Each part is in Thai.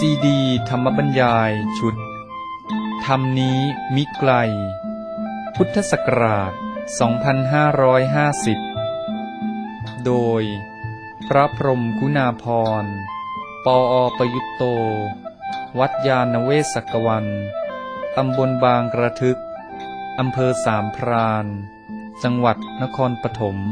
ซีดีธรรมบรรยายชุดธรรมนี้มิไกลพุทธศักราช 2550 โดยพระพรหมคุณาภรณ์ ปอ.ประยุตโต วัดยาณเวศกวัน ตำบลบางกระทึก อำเภอสามพราน จังหวัดนครปฐม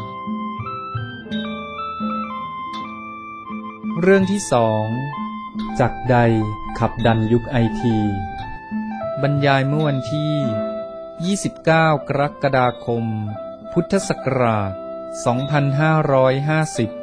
เรื่องที่สองจักใดขับดันยุคไอทีบรรยายเมื่อวันที่ 29 กรกฎาคม พุทธศักราช 2550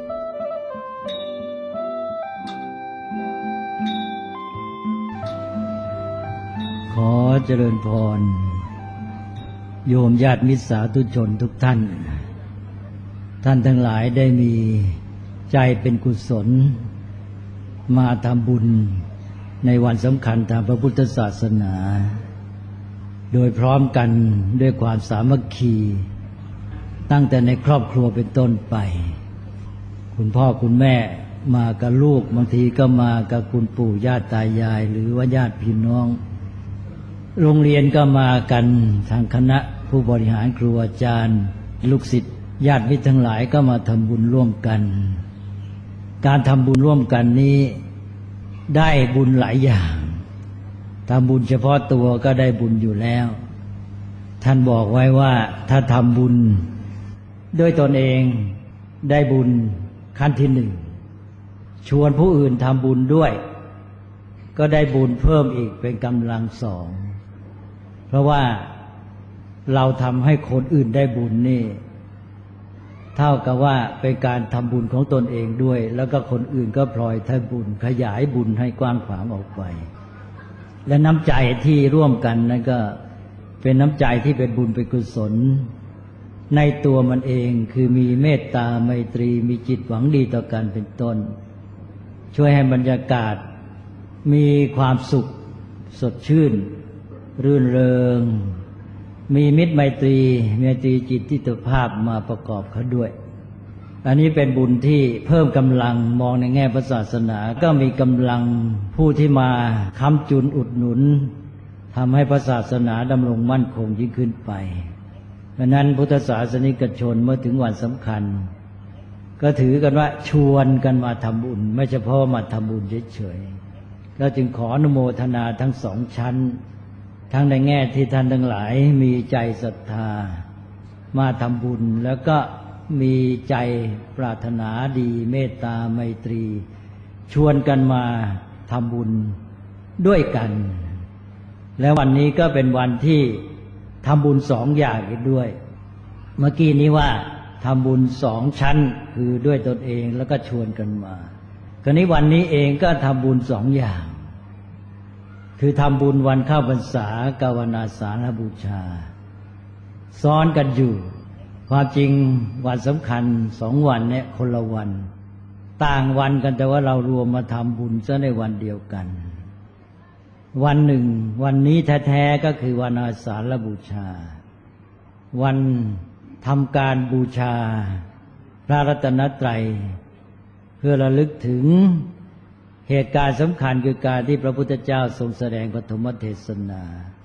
ขอเจริญพรโยมญาติมิตรสาธุชนทุกท่านท่านทั้งหลายได้มีใจเป็นกุศลมาทำบุญในวันสำคัญทางพระพุทธศาสนาโดยพร้อมกันด้วยความสามัคคีตั้งแต่ในครอบครัวเป็นต้นไปคุณพ่อคุณแม่มากับลูกบางทีก็มากับคุณปู่ญาติตายายหรือว่าญาติพี่น้องโรงเรียนก็มากันทางคณะผู้บริหารครูอาจารย์ลูกศิษย์ญาติมิตรทั้งหลายก็มาทำบุญร่วมกันการทำบุญร่วมกันนี้ได้บุญหลายอย่างทำบุญเฉพาะตัวก็ได้บุญอยู่แล้วท่านบอกไว้ว่าถ้าทำบุญด้วยตนเองได้บุญขั้นที่หนึ่งชวนผู้อื่นทำบุญด้วยก็ได้บุญเพิ่มอีกเป็นกำลังสองเพราะว่าเราทำให้คนอื่นได้บุญนี่เท่ากับว่าเป็นการทำบุญของตนเองด้วยแล้วก็คนอื่นก็พลอยทำบุญขยายบุญให้กว้างขวางออกไปและน้ำใจที่ร่วมกันนั่นก็เป็นน้ำใจที่เป็นบุญเป็นกุศลในตัวมันเองคือมีเมตตาไมตรีมีจิตหวังดีต่อกันเป็นต้นช่วยให้บรรยากาศมีความสุขสดชื่นรื่นเริงมีมิตรไมตรีจิตทิฏฐิภาพมาประกอบเขาด้วยอันนี้เป็นบุญที่เพิ่มกำลังมองในแง่พระศาสนาก็มีกำลังผู้ที่มาค้ำจุนอุดหนุนทำให้พระศาสนาดำรงมั่นคงยิ่งขึ้นไปเพราะนั้นพุทธศาสนิกชนเมื่อถึงวันสำคัญก็ถือกันว่าชวนกันมาทำบุญไม่เฉพาะมาทำบุญเฉยๆแล้วจึงขออนุโมทนาทั้งสองชั้นทั้งในแง่ที่ท่านทั้งหลายมีใจศรัทธามาทำบุญแล้วก็มีใจปรารถนาดีเมตตาไมตรีชวนกันมาทำบุญด้วยกันและวันนี้ก็เป็นวันที่ทำบุญสองอย่างอีกด้วยเมื่อกี้นี้ว่าทำบุญสองชั้นคือด้วยตนเองแล้วก็ชวนกันมาคราวนี้วันนี้เองก็ทำบุญสองอย่างคือทำบุญวันเข้าพรรษากับวันอาสาฬหบูชาซ้อนกันอยู่ความจริงวันสำคัญสองวันเนี่ยคนละวันต่างวันกันแต่ว่าเรารวมมาทำบุญซะในวันเดียวกันวันหนึ่งวันนี้แท้ๆก็คือวันอาสาฬบูชาวันทำการบูชาพระรัตนตรัยเพื่อระลึกถึงเหตุการณ์สำคัญคือการที่พระพุทธเจ้าทรงแสดงปฐมเทศนา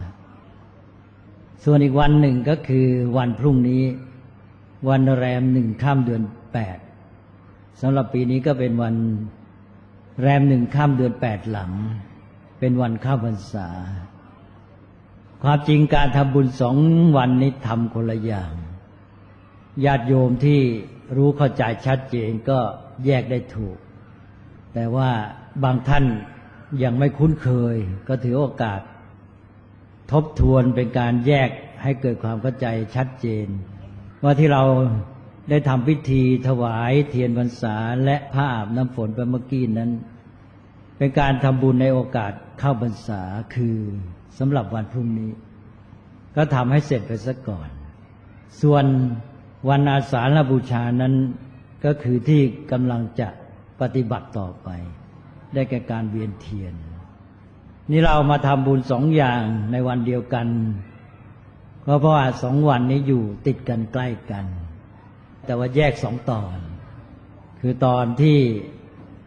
ส่วนอีกวันหนึ่งก็คือวันพรุ่งนี้วันแรมหนึ่งค่ำเดือน8สำหรับปีนี้ก็เป็นวันแรมหนึ่งค่ำเดือน8หลังเป็นวันเข้าพรรษาความจริงการทำบุญสองวันนี้ทำคนละอย่างญาติโยมที่รู้เข้าใจชัดเจนก็แยกได้ถูกแต่ว่าบางท่านยังไม่คุ้นเคยก็ถือโอกาสทบทวนเป็นการแยกให้เกิดความเข้าใจชัดเจนว่าที่เราได้ทำพิธีถวายเทียนพรรษาและผ้าอาบน้ำฝนไปเมื่อกี้นั้นเป็นการทำบุญในโอกาสเข้าพรรษาคือสำหรับวันพรุ่งนี้ก็ทำให้เสร็จไปซะก่อนส่วนวันอาสาฬหบูชานั้นก็คือที่กำลังจะปฏิบัติต่อไปได้แก่การเวียนเทียนนี่เรามาทำบุญสองอย่างในวันเดียวกันเพราะว่าสองวันนี้อยู่ติดกันใกล้กันแต่ว่าแยกสองตอนคือตอนที่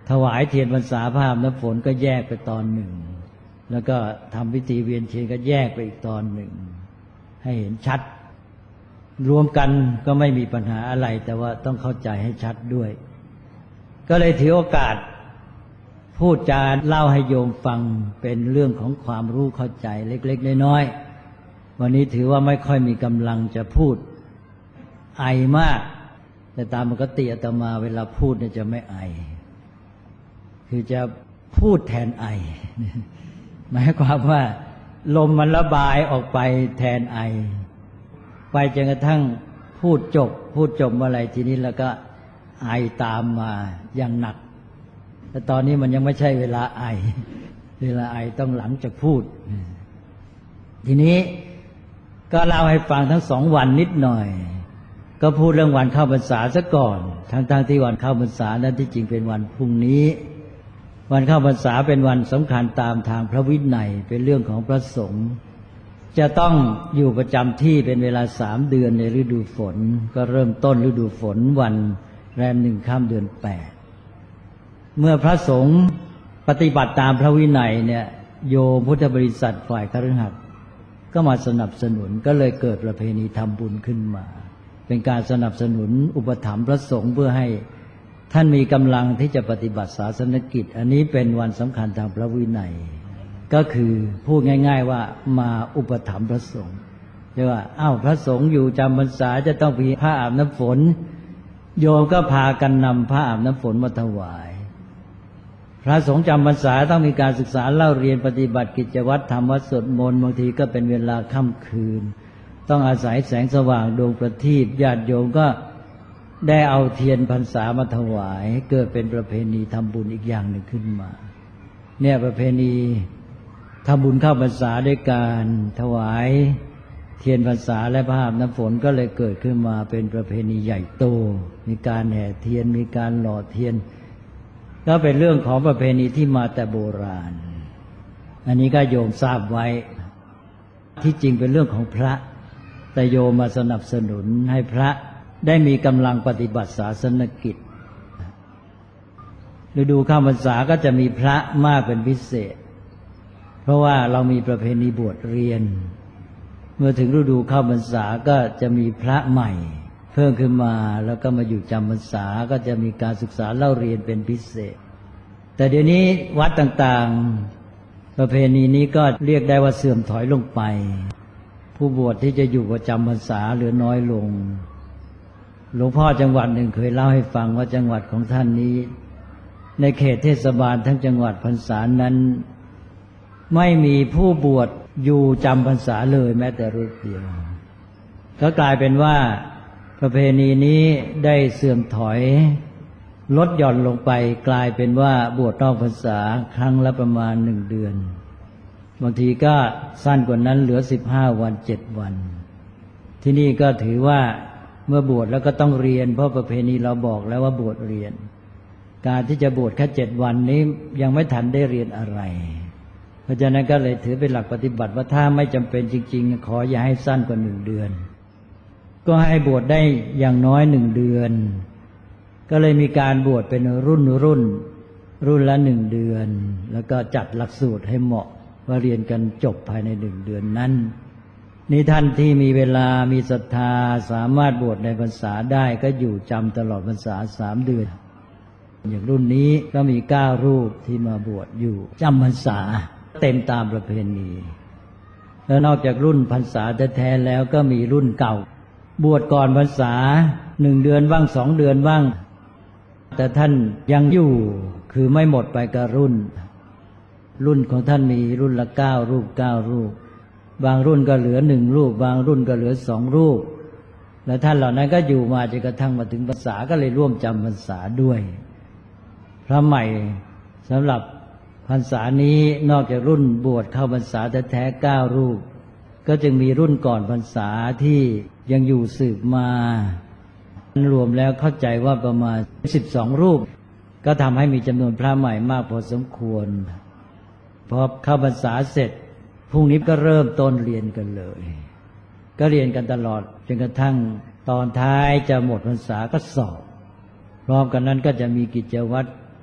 ถวายเทียนพรรษาพระอาบน้ำฝนก็แยกไปตอนหนึ่งแล้วก็ทำพิธีเวียนเทียนก็แยกไปอีกตอนหนึ่งให้เห็นชัดรวมกันก็ไม่มีปัญหาอะไรแต่ว่าต้องเข้าใจให้ชัดด้วยก็เลยถือโอกาสพูดจาเล่าให้โยมฟังเป็นเรื่องของความรู้เข้าใจเล็กๆน้อยๆวันนี้ถือว่าไม่ค่อยมีกำลังจะพูดไอมากแต่ตามปกติอาตมาเวลาพูดเนี่ยจะไม่ไอคือจะพูดแทนไอหมายความว่าลมมันระบายออกไปแทนไอไปจนกระทั่งพูดจบเมื่อไหร่ทีนี้แล้วก็ไอตามมาอย่างหนักแต่ตอนนี้มันยังไม่ใช่เวลาไอเวลาไอต้องหลังจากพูดทีนี้ก็เล่าให้ฟังทั้ง2 วันนิดหน่อยก็พูดเรื่องวันเข้าพรรษาซะก่อนทั้งที่วันเข้าพรรษานั้นที่จริงเป็นวันพรุ่งนี้วันเข้าพรรษาเป็นวันสำคัญตามทางพระวินัยเป็นเรื่องของพระสงฆ์จะต้องอยู่ประจำที่เป็นเวลา3 เดือนในฤดูฝนก็เริ่มต้นฤดูฝนวันแรม1 ค่ำเดือน 8เมื่อพระสงฆ์ปฏิบัติตามพระวินัยเนี่ยโยมพุทธบริษัทฝ่ายคฤหัสถ์ก็มาสนับสนุนก็เลยเกิดประเพณีทำบุญขึ้นมาเป็นการสนับสนุนอุปถัมภ์พระสงฆ์เพื่อให้ท่านมีกำลังที่จะปฏิบัติศาสนกิจอันนี้เป็นวันสำคัญทางพระวินัยก็คือพูดง่ายๆว่ามาอุปถัมภ์พระสงฆ์เรียกว่าพระสงฆ์อยู่จำพรรษาจะต้องมีผ้าอาบน้ำฝนโยมก็พากันนำผ้าอาบน้ำฝนมาถวายพระสงฆ์จำพรรษาต้องมีการศึกษาเล่าเรียนปฏิบัติกิจวัตรทำวัดสวดมนต์บางทีก็เป็นเวลาค่ำคืนต้องอาศัยแสงสว่างดวงประทีปญาติโยมก็ได้เอาเทียนพรรษามาถวายเกิดเป็นประเพณีทำบุญอีกอย่างหนึ่งขึ้นมาเนี่ยประเพณีทำบุญเข้าพรรษาด้วยการถวายเทียนพรรษาและผ้าอาบน้ำฝนก็เลยเกิดขึ้นมาเป็นประเพณีใหญ่โตมีการแห่เทียนมีการหล่อเทียนก็เป็นเรื่องของประเพณีที่มาแต่โบราณอันนี้ก็โยมทราบไว้ที่จริงเป็นเรื่องของพระแต่โยมมาสนับสนุนให้พระได้มีกำลังปฏิบัติศาสนกิจฤดูเข้าพรรษาก็จะมีพระมากเป็นพิเศษเพราะว่าเรามีประเพณีบวชเรียนเมื่อถึงฤดูเข้าพรรษาก็จะมีพระใหม่เพิ่มขึ้นมาแล้วก็มาอยู่จำพรรษาก็จะมีการศึกษาเล่าเรียนเป็นพิเศษแต่เดี๋ยวนี้วัดต่างๆประเพณีนี้ก็เรียกได้ว่าเสื่อมถอยลงไปผู้บวชที่จะอยู่ประจำพรรษาเหลือน้อยลงหลวงพ่อจังหวัดหนึ่งเคยเล่าให้ฟังว่าจังหวัดของท่านนี้ในเขตเทศบาลทั้งจังหวัดพรรษานั้นไม่มีผู้บวชอยู่จำพรรษาเลยแม้แต่รูปเดียวก็กลายเป็นว่าประเพณีนี้ได้เสื่อมถอยลดหย่อนลงไปกลายเป็นว่าบวชนอกพรรษาครั้งละประมาณ1 เดือนบางทีก็สั้นกว่านั้นเหลือ15 วัน7 วันที่นี่ก็ถือว่าเมื่อบวชแล้วก็ต้องเรียนเพราะประเพณีเราบอกแล้วว่าบวชเรียนการที่จะบวชแค่7 วันนี้ยังไม่ทันได้เรียนอะไรเพราะฉะนั้นก็เลยถือเป็นหลักปฏิบัติว่าถ้าไม่จำเป็นจริงๆขออย่าให้สั้นกว่า1 เดือนก็ให้บวชได้อย่างน้อย1 เดือนก็เลยมีการบวชเป็นรุ่นละ1 เดือนแล้วก็จัดหลักสูตรให้เหมาะว่าเรียนกันจบภายใน1 เดือนนั้นนี่ท่านที่มีเวลามีศรัทธาสามารถบวชในพรรษาได้ก็อยู่จำตลอดพรรษา3 เดือนอย่างรุ่นนี้ก็มี9 รูปที่มาบวชอยู่จำพรรษาเต็มตามประเพณีแล้วนอกจากรุ่นพรรษาแท้ๆแล้วก็มีรุ่นเก่าบวชก่อนพรรษา1 เดือนบ้าง2 เดือนบ้างแต่ท่านยังอยู่คือไม่หมดไปกับรุ่นของท่านมีรุ่นละ9 รูป9 รูปบางรุ่นก็เหลือ1 รูปบางรุ่นก็เหลือ2 รูปและท่านเหล่านั้นก็อยู่มาจนกระทั่งมาถึงพรรษาก็เลยร่วมจำพรรษาด้วยพระใหม่สำหรับพรรษานี้นอกจากรุ่นบวชเข้าพรรษาแท้ๆ9 รูปก็จึงมีรุ่นก่อนพรรษาที่ยังอยู่สืบมารวมแล้วเข้าใจว่าประมาณ12 รูปก็ทำให้มีจำนวนพระใหม่มากพอสมควรพอเข้าพรรษาเสร็จพรุ่งนี้ก็เริ่มต้นเรียนกันเลยก็เรียนกันตลอดจนกระทั่งตอนท้ายจะหมดพรรษาก็สอบพร้อมกันนั้นก็จะมีกิจวัตร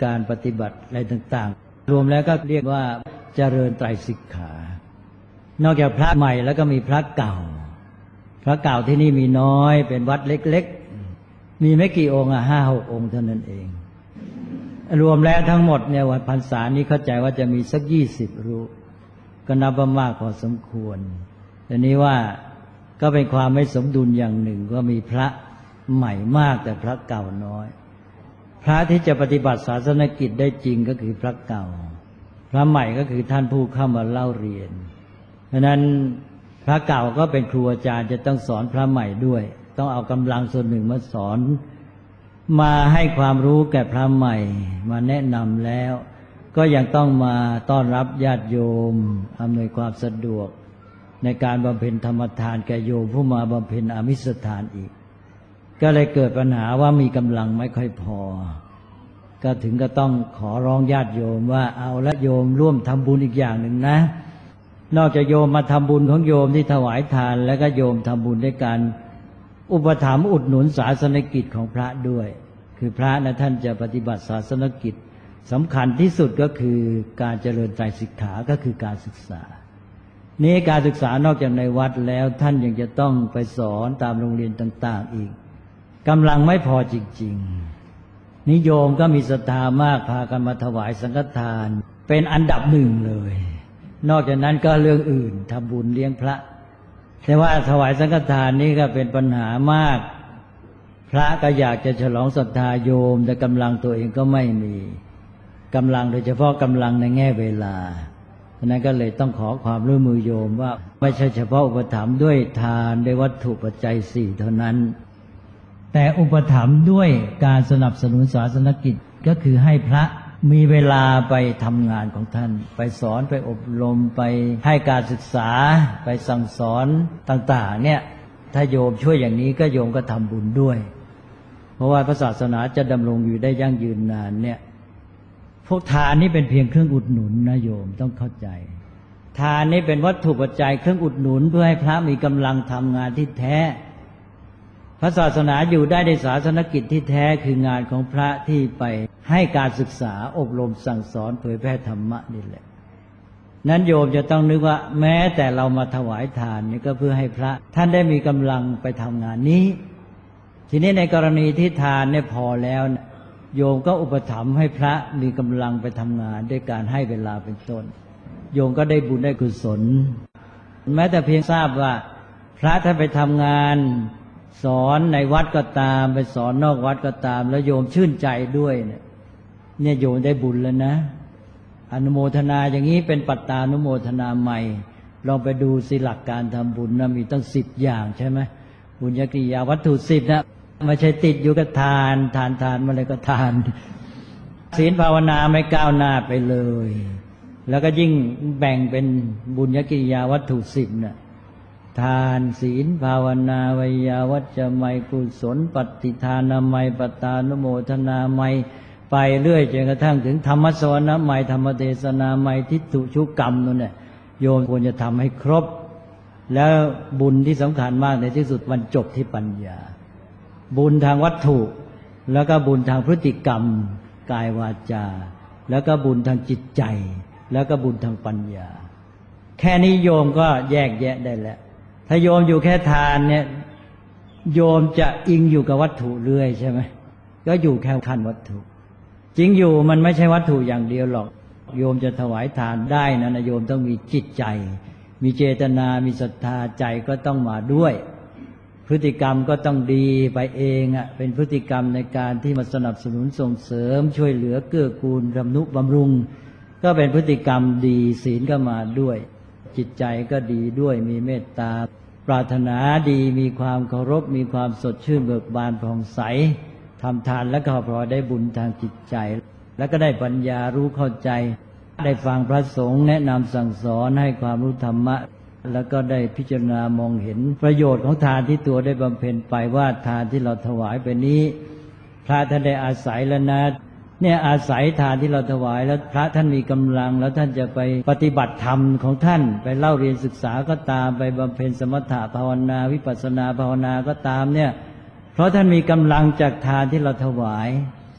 การปฏิบัติอะไรต่างๆรวมแล้วก็เรียกว่าเจริญไตรสิกขานอกจากพระใหม่แล้วก็มีพระเก่าพระเก่าที่นี่มีน้อยเป็นวัดเล็กๆมีไม่กี่องค์5-6 องค์เท่านั้นเองรวมแล้วทั้งหมดเนี่ยวันพรรษานี้เข้าใจว่าจะมีสัก20 รูปก็นับว่ามากพอสมควรแต่นี้ว่าก็เป็นความไม่สมดุลอย่างหนึ่งก็มีพระใหม่มากแต่พระเก่าน้อยพระที่จะปฏิบัติศาสนกิจได้จริงก็คือพระเก่าพระใหม่ก็คือท่านผู้เข้ามาเล่าเรียนเพราะนั้นพระเก่าก็เป็นครูอาจารย์จะต้องสอนพระใหม่ด้วยต้องเอากำลังส่วนหนึ่งมาสอนมาให้ความรู้แก่พระใหม่มาแนะนำแล้วก็ยังต้องมาต้อนรับญาติโยมอำนวยความสะดวกในการบำเพ็ญธรรมทานแก่โยมผู้มาบำเพ็ญอามิสทานอีกก็เลยเกิดปัญหาว่ามีกำลังไม่ค่อยพอก็ถึงก็ต้องขอร้องญาติโยมว่าเอาละโยมร่วมทำบุญอีกอย่างหนึ่งนะนอกจากโยมมาทำบุญของโยมที่ถวายทานแล้วก็โยมทำบุญด้วยการอุปถัมภ์อุดหนุนศาสนกิจของพระด้วยคือพระนะท่านจะปฏิบัติศาสนกิจสำคัญที่สุดก็คือการเจริญไตรสิกขาก็คือการศึกษานี้การศึกษานอกจากในวัดแล้วท่านยังจะต้องไปสอนตามโรงเรียนต่างๆอีกกำลังไม่พอจริงๆนิยมก็มีศรัทธามากพากันมาถวายสังฆทานเป็นอันดับหนึ่งเลยนอกจากนั้นก็เรื่องอื่นทำบุญเลี้ยงพระแต่ว่าถวายสังฆทานนี้ก็เป็นปัญหามากพระก็อยากจะฉลองศรัทธาโยมแต่กำลังตัวเองก็ไม่มีกำลังโดยเฉพาะกำลังในแง่เวลาฉะนั้นก็เลยต้องขอความร่วมมือโยมว่าไม่ใช่เฉพาะอุปถัมภ์ด้วยทานด้วยวัตถุปัจจัย4เท่านั้นแต่อุปถัมภ์ด้วยการสนับสนุนศาสนกิจก็คือให้พระมีเวลาไปทำงานของท่านไปสอนไปอบรมไปให้การศึกษาไปสั่งสอนต่างๆเนี่ยถ้าโยมช่วยอย่างนี้ก็โยมก็ทำบุญด้วยเพราะว่าพระศาสนาจะดำรงอยู่ได้ยั่งยืนนานเนี่ยพวกทานนี่เป็นเพียงเครื่องอุดหนุนนะโยมต้องเข้าใจทานนี่เป็นวัตถุปัจจัยเครื่องอุดหนุนเพื่อให้พระมีกำลังทำงานที่แท้พระศาสนาอยู่ได้ในศาสนกิจที่แท้คืองานของพระที่ไปให้การศึกษาอบรมสั่งสอนเผยแพร่ธรรมะนี่แหละนั้นโยมจะต้องนึกว่าแม้แต่เรามาถวายทานนี่ก็เพื่อให้พระท่านได้มีกำลังไปทำงานนี้ทีนี้ในกรณีที่ทานเนี่ยพอแล้วโยมก็อุปถัมภ์ให้พระมีกำลังไปทำงานด้วยการให้เวลาเป็นต้นโยมก็ได้บุญได้กุศลแม้แต่เพียงทราบว่าพระถ้าไปทำงานสอนในวัดก็ตามไปสอนนอกวัดก็ตามแล้วโยมชื่นใจด้วยเนี่ยโยมได้บุญแล้วนะอนุโมทนาอย่างนี้เป็นปัตตานุโมทนาใหม่ลองไปดูสิหลักการทำบุญนะมีตั้ง10 อย่างใช่ไหมบุญญกิริยาวัตถุ10นะไม่ใช่ติดอยู่กับทานมาเลยก็ทานศีลภาวนาไม่ก้าวหน้าไปเลยแล้วก็ยิ่งแบ่งเป็นบุญญกิริยาวัตถุ10น่ะทานศีลภาวนาวิยาวัจจะไมกุศลปฏิทานามัยปัตตานุโมทนาไมไปเรื่อยจนกระทั่งถึงธรรมสวนะไมธรรมเทศนาไมทิฏฐุชุกรรมนั่นแหละโยมควรจะทำให้ครบแล้วบุญที่สำคัญมากในที่สุดมันจบที่ปัญญาบุญทางวัตถุแล้วก็บุญทางพฤติกรรมกายวาจาแล้วก็บุญทางจิตใจแล้วก็บุญทางปัญญาแค่นี้โยมก็แยกแยะได้แล้วถ้าโยมอยู่แค่ทานเนี่ยโยมจะอิงอยู่กับวัตถุเรื่อยใช่ไหมก็อยู่แค่ขั้นวัตถุจริงอยู่มันไม่ใช่วัตถุอย่างเดียวหรอกโยมจะถวายทานได้นะโยมต้องมีจิตใจมีเจตนามีศรัทธาใจก็ต้องมาด้วยพฤติกรรมก็ต้องดีไปเองเป็นพฤติกรรมในการที่มาสนับสนุนส่งเสริมช่วยเหลือเกื้อกูลบำรุงบำรุงก็เป็นพฤติกรรมดีศีลก็มาด้วยจิตใจก็ดีด้วยมีเมตตาปรารถนาดีมีความเคารพมีความสดชื่นเบิกบานผ่องใสทำทานแล้วก็พอได้บุญทางจิตใจแล้วก็ได้ปัญญารู้เข้าใจได้ฟังพระสงฆ์แนะนำสั่งสอนให้ความรู้ธรรมะแล้วก็ได้พิจารณามองเห็นประโยชน์ของทานที่ตัวได้บำเพ็ญไปว่าทานที่เราถวายไปนี้พระท่านได้อาศัยแล้วนะเนี่ยอาศัยทานที่เราถวายแล้วพระท่านมีกำลังแล้วท่านจะไปปฏิบัติธรรมของท่านไปเล่าเรียนศึกษาก็ตามไปบำเพ็ญสมถะภาวนาวิปัสสนาภาวนาก็ตามเนี่ยเพราะท่านมีกำลังจากทานที่เราถวาย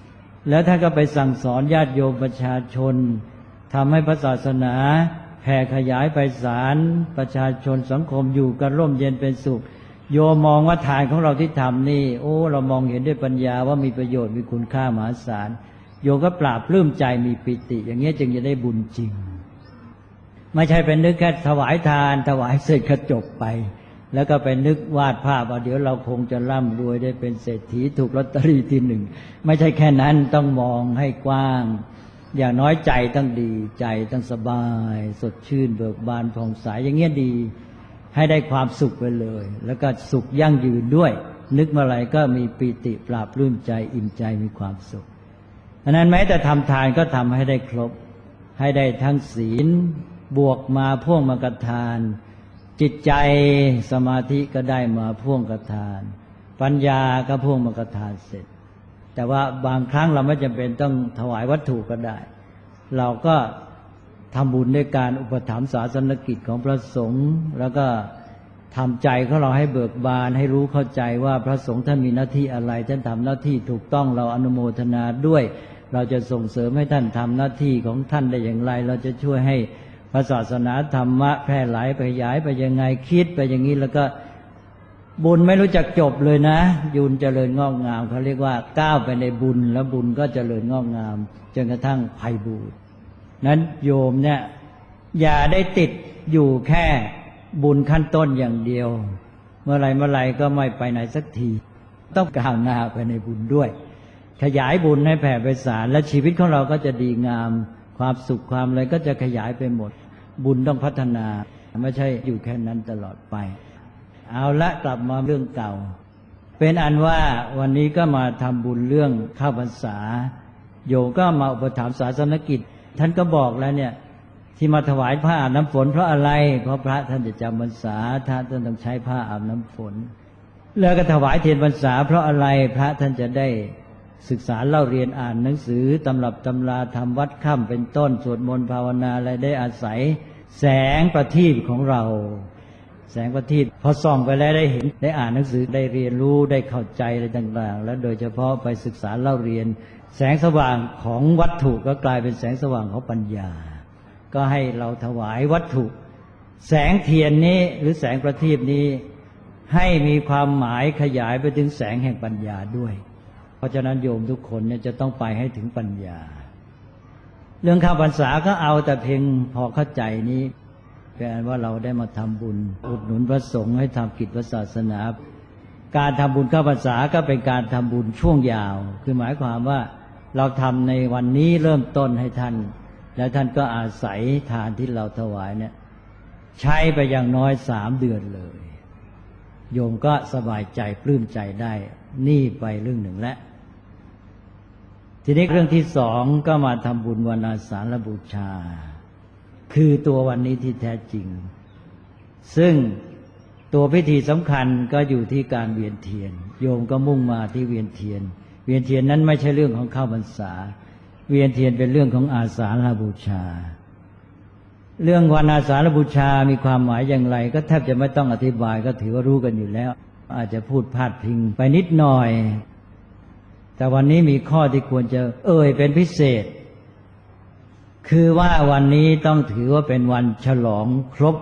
แล้วท่านก็ไปสั่งสอนญาติโยมประชาชนทำให้พระศาสนาแผ่ขยายไพศาลประชาชนสังคมอยู่กันร่มเย็นเป็นสุขโยมมองว่าทานของเราที่ทำนี่เรามองเห็นด้วยปัญญาว่ามีประโยชน์มีคุณค่ามหาศาลโยมก็ปราบปลื้มใจมีปิติอย่างนี้จึงจะได้บุญจริงไม่ใช่เป็นนึกแค่ถวายทานถวายเสร็จก็จบไปแล้วก็ไปนึกวาดภาพว่าเดี๋ยวเราคงจะร่ำรวยได้เป็นเศรษฐีถูกลอตเตอรี่ที่หนึ่งไม่ใช่แค่นั้นต้องมองให้กว้างอย่างน้อยใจต้องดีใจต้องสบายสดชื่นเบิกบานผ่องใสอย่างเงี้ยดีให้ได้ความสุขไปเลยแล้วก็สุขยั่งยืนด้วยนึกเมื่อไหร่ก็มีปิติปราบปลื้มใจอิ่มใจมีความสุขอันนั้นแม้แต่ทำทานก็ทำให้ได้ครบให้ได้ทั้งศีลบวกมาพ่วงมากทานจิตใจสมาธิก็ได้มาพ่วงกทานปัญญาก็พ่วงมากทานเสร็จแต่ว่าบางครั้งเราไม่จำเป็นต้องถวายวัตถุก็ได้เราก็ทำบุญด้วยการอุปถัมภ์ศาสนกิจของพระสงฆ์แล้วก็ทำใจของเราให้เบิกบานให้รู้เข้าใจว่าพระสงฆ์ท่านมีหน้าที่อะไรท่านทำหน้าที่ถูกต้องเราอนุโมทนาด้วยเราจะส่งเสริมให้ท่านทำหน้าที่ของท่านได้อย่างไรเราจะช่วยให้พระศาสนาธรรมะแพร่หลายไปขยายไปยังไงคิดไปอย่างนี้แล้วก็บุญไม่รู้จักจบเลยนะยุนเจริญงอกงามเขาเรียกว่าก้าวไปในบุญแล้วบุญก็เจริญงอกงามจนกระทั่งไพบูรณ์นั้นโยมเนี่ยอย่าได้ติดอยู่แค่บุญขั้นต้นอย่างเดียวเมื่อไรก็ไม่ไปไหนสักทีต้องก้าวหน้าไปในบุญด้วยขยายบุญให้แผ่ไพศาลและชีวิตของเราก็จะดีงามความสุขความอะไรก็จะขยายไปหมดบุญต้องพัฒนาไม่ใช่อยู่แค่นั้นตลอดไปเอาละกลับมาเรื่องเก่าเป็นอันว่าวันนี้ก็มาทำบุญเรื่องเข้าพรรษาโยมก็มาอุปถัมภ์ศาสนกิจท่านก็บอกแล้วเนี่ยที่มาถวายผ้าอาบน้ำฝนเพราะอะไรเพราะพระท่านจะจำพรรษาท่านต้องใช้ผ้าอาบน้ำฝนแล้วก็ถวายเทียนพรรษาเพราะอะไรพระท่านจะได้ศึกษาเล่าเรียนอ่านหนังสือตำรับตำราทำวัดค่ำเป็นต้นสวดมนต์ภาวนาอะไรได้อาศัยแสงประทีปของเราแสงประทีปพอส่องไปแล้วได้เห็นได้อ่านหนังสือได้เรียนรู้ได้เข้าใจอะไรต่างๆแล้วโดยเฉพาะไปศึกษาเล่าเรียนแสงสว่างของวัตถุก็กลายเป็นแสงสว่างของปัญญาก็ให้เราถวายวัตถุแสงเทียนนี้หรือแสงประทีปนี้ให้มีความหมายขยายไปถึงแสงแห่งปัญญาด้วยเพราะฉะนั้นโยมทุกคนเนี่ยจะต้องไปให้ถึงปัญญาเรื่องเข้าพรรษาก็เอาแต่เพียงพอเข้าใจนี้แปลว่าเราได้มาทำบุญอุดหนุนพระสงฆ์ให้ทำกิจพระศาสนาการทำบุญเข้าพรรษาก็เป็นการทำบุญช่วงยาวคือหมายความว่าเราทำในวันนี้เริ่มต้นให้ท่านแล้วท่านก็อาศัยทานที่เราถวายเนี่ยใช้ไปอย่างน้อย3 เดือนเลยโยมก็สบายใจปลื้มใจได้นี่ไปเรื่องหนึ่งแล้วทีนี้เรื่องที่2ก็มาทำบุญวันอาสาฬบูชาคือตัววันนี้ที่แท้จริงซึ่งตัวพิธีสำคัญก็อยู่ที่การเวียนเทียนโยมก็มุ่งมาที่เวียนเทียนเวียนเทียนนั้นไม่ใช่เรื่องของเข้าพรรษาเวียนเทียนเป็นเรื่องของอาสาฬบูชาเรื่องวันอาสาฬบูชามีความหมายอย่างไรก็แทบจะไม่ต้องอธิบายก็ถือว่ารู้กันอยู่แล้วอาจจะพูดพาดพิงไปนิดหน่อยแต่วันนี้มีข้อที่ควรจะเป็นพิเศษคือว่าวันนี้ต้องถือว่าเป็นวันฉลองครบ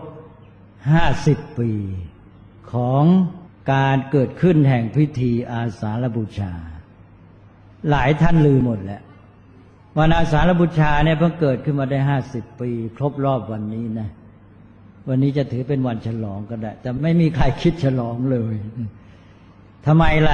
50 ปีของการเกิดขึ้นแห่งพิธีอาสาฬบูชาหลายท่านลืมหมดแล้ววันอาสาฬบูชาเนี่ยเพิ่งเกิดขึ้นมาได้50 ปีครบรอบวันนี้นะวันนี้จะถือเป็นวันฉลองก็ได้แต่ไม่มีใครคิดฉลองเลยทำไมล่ะ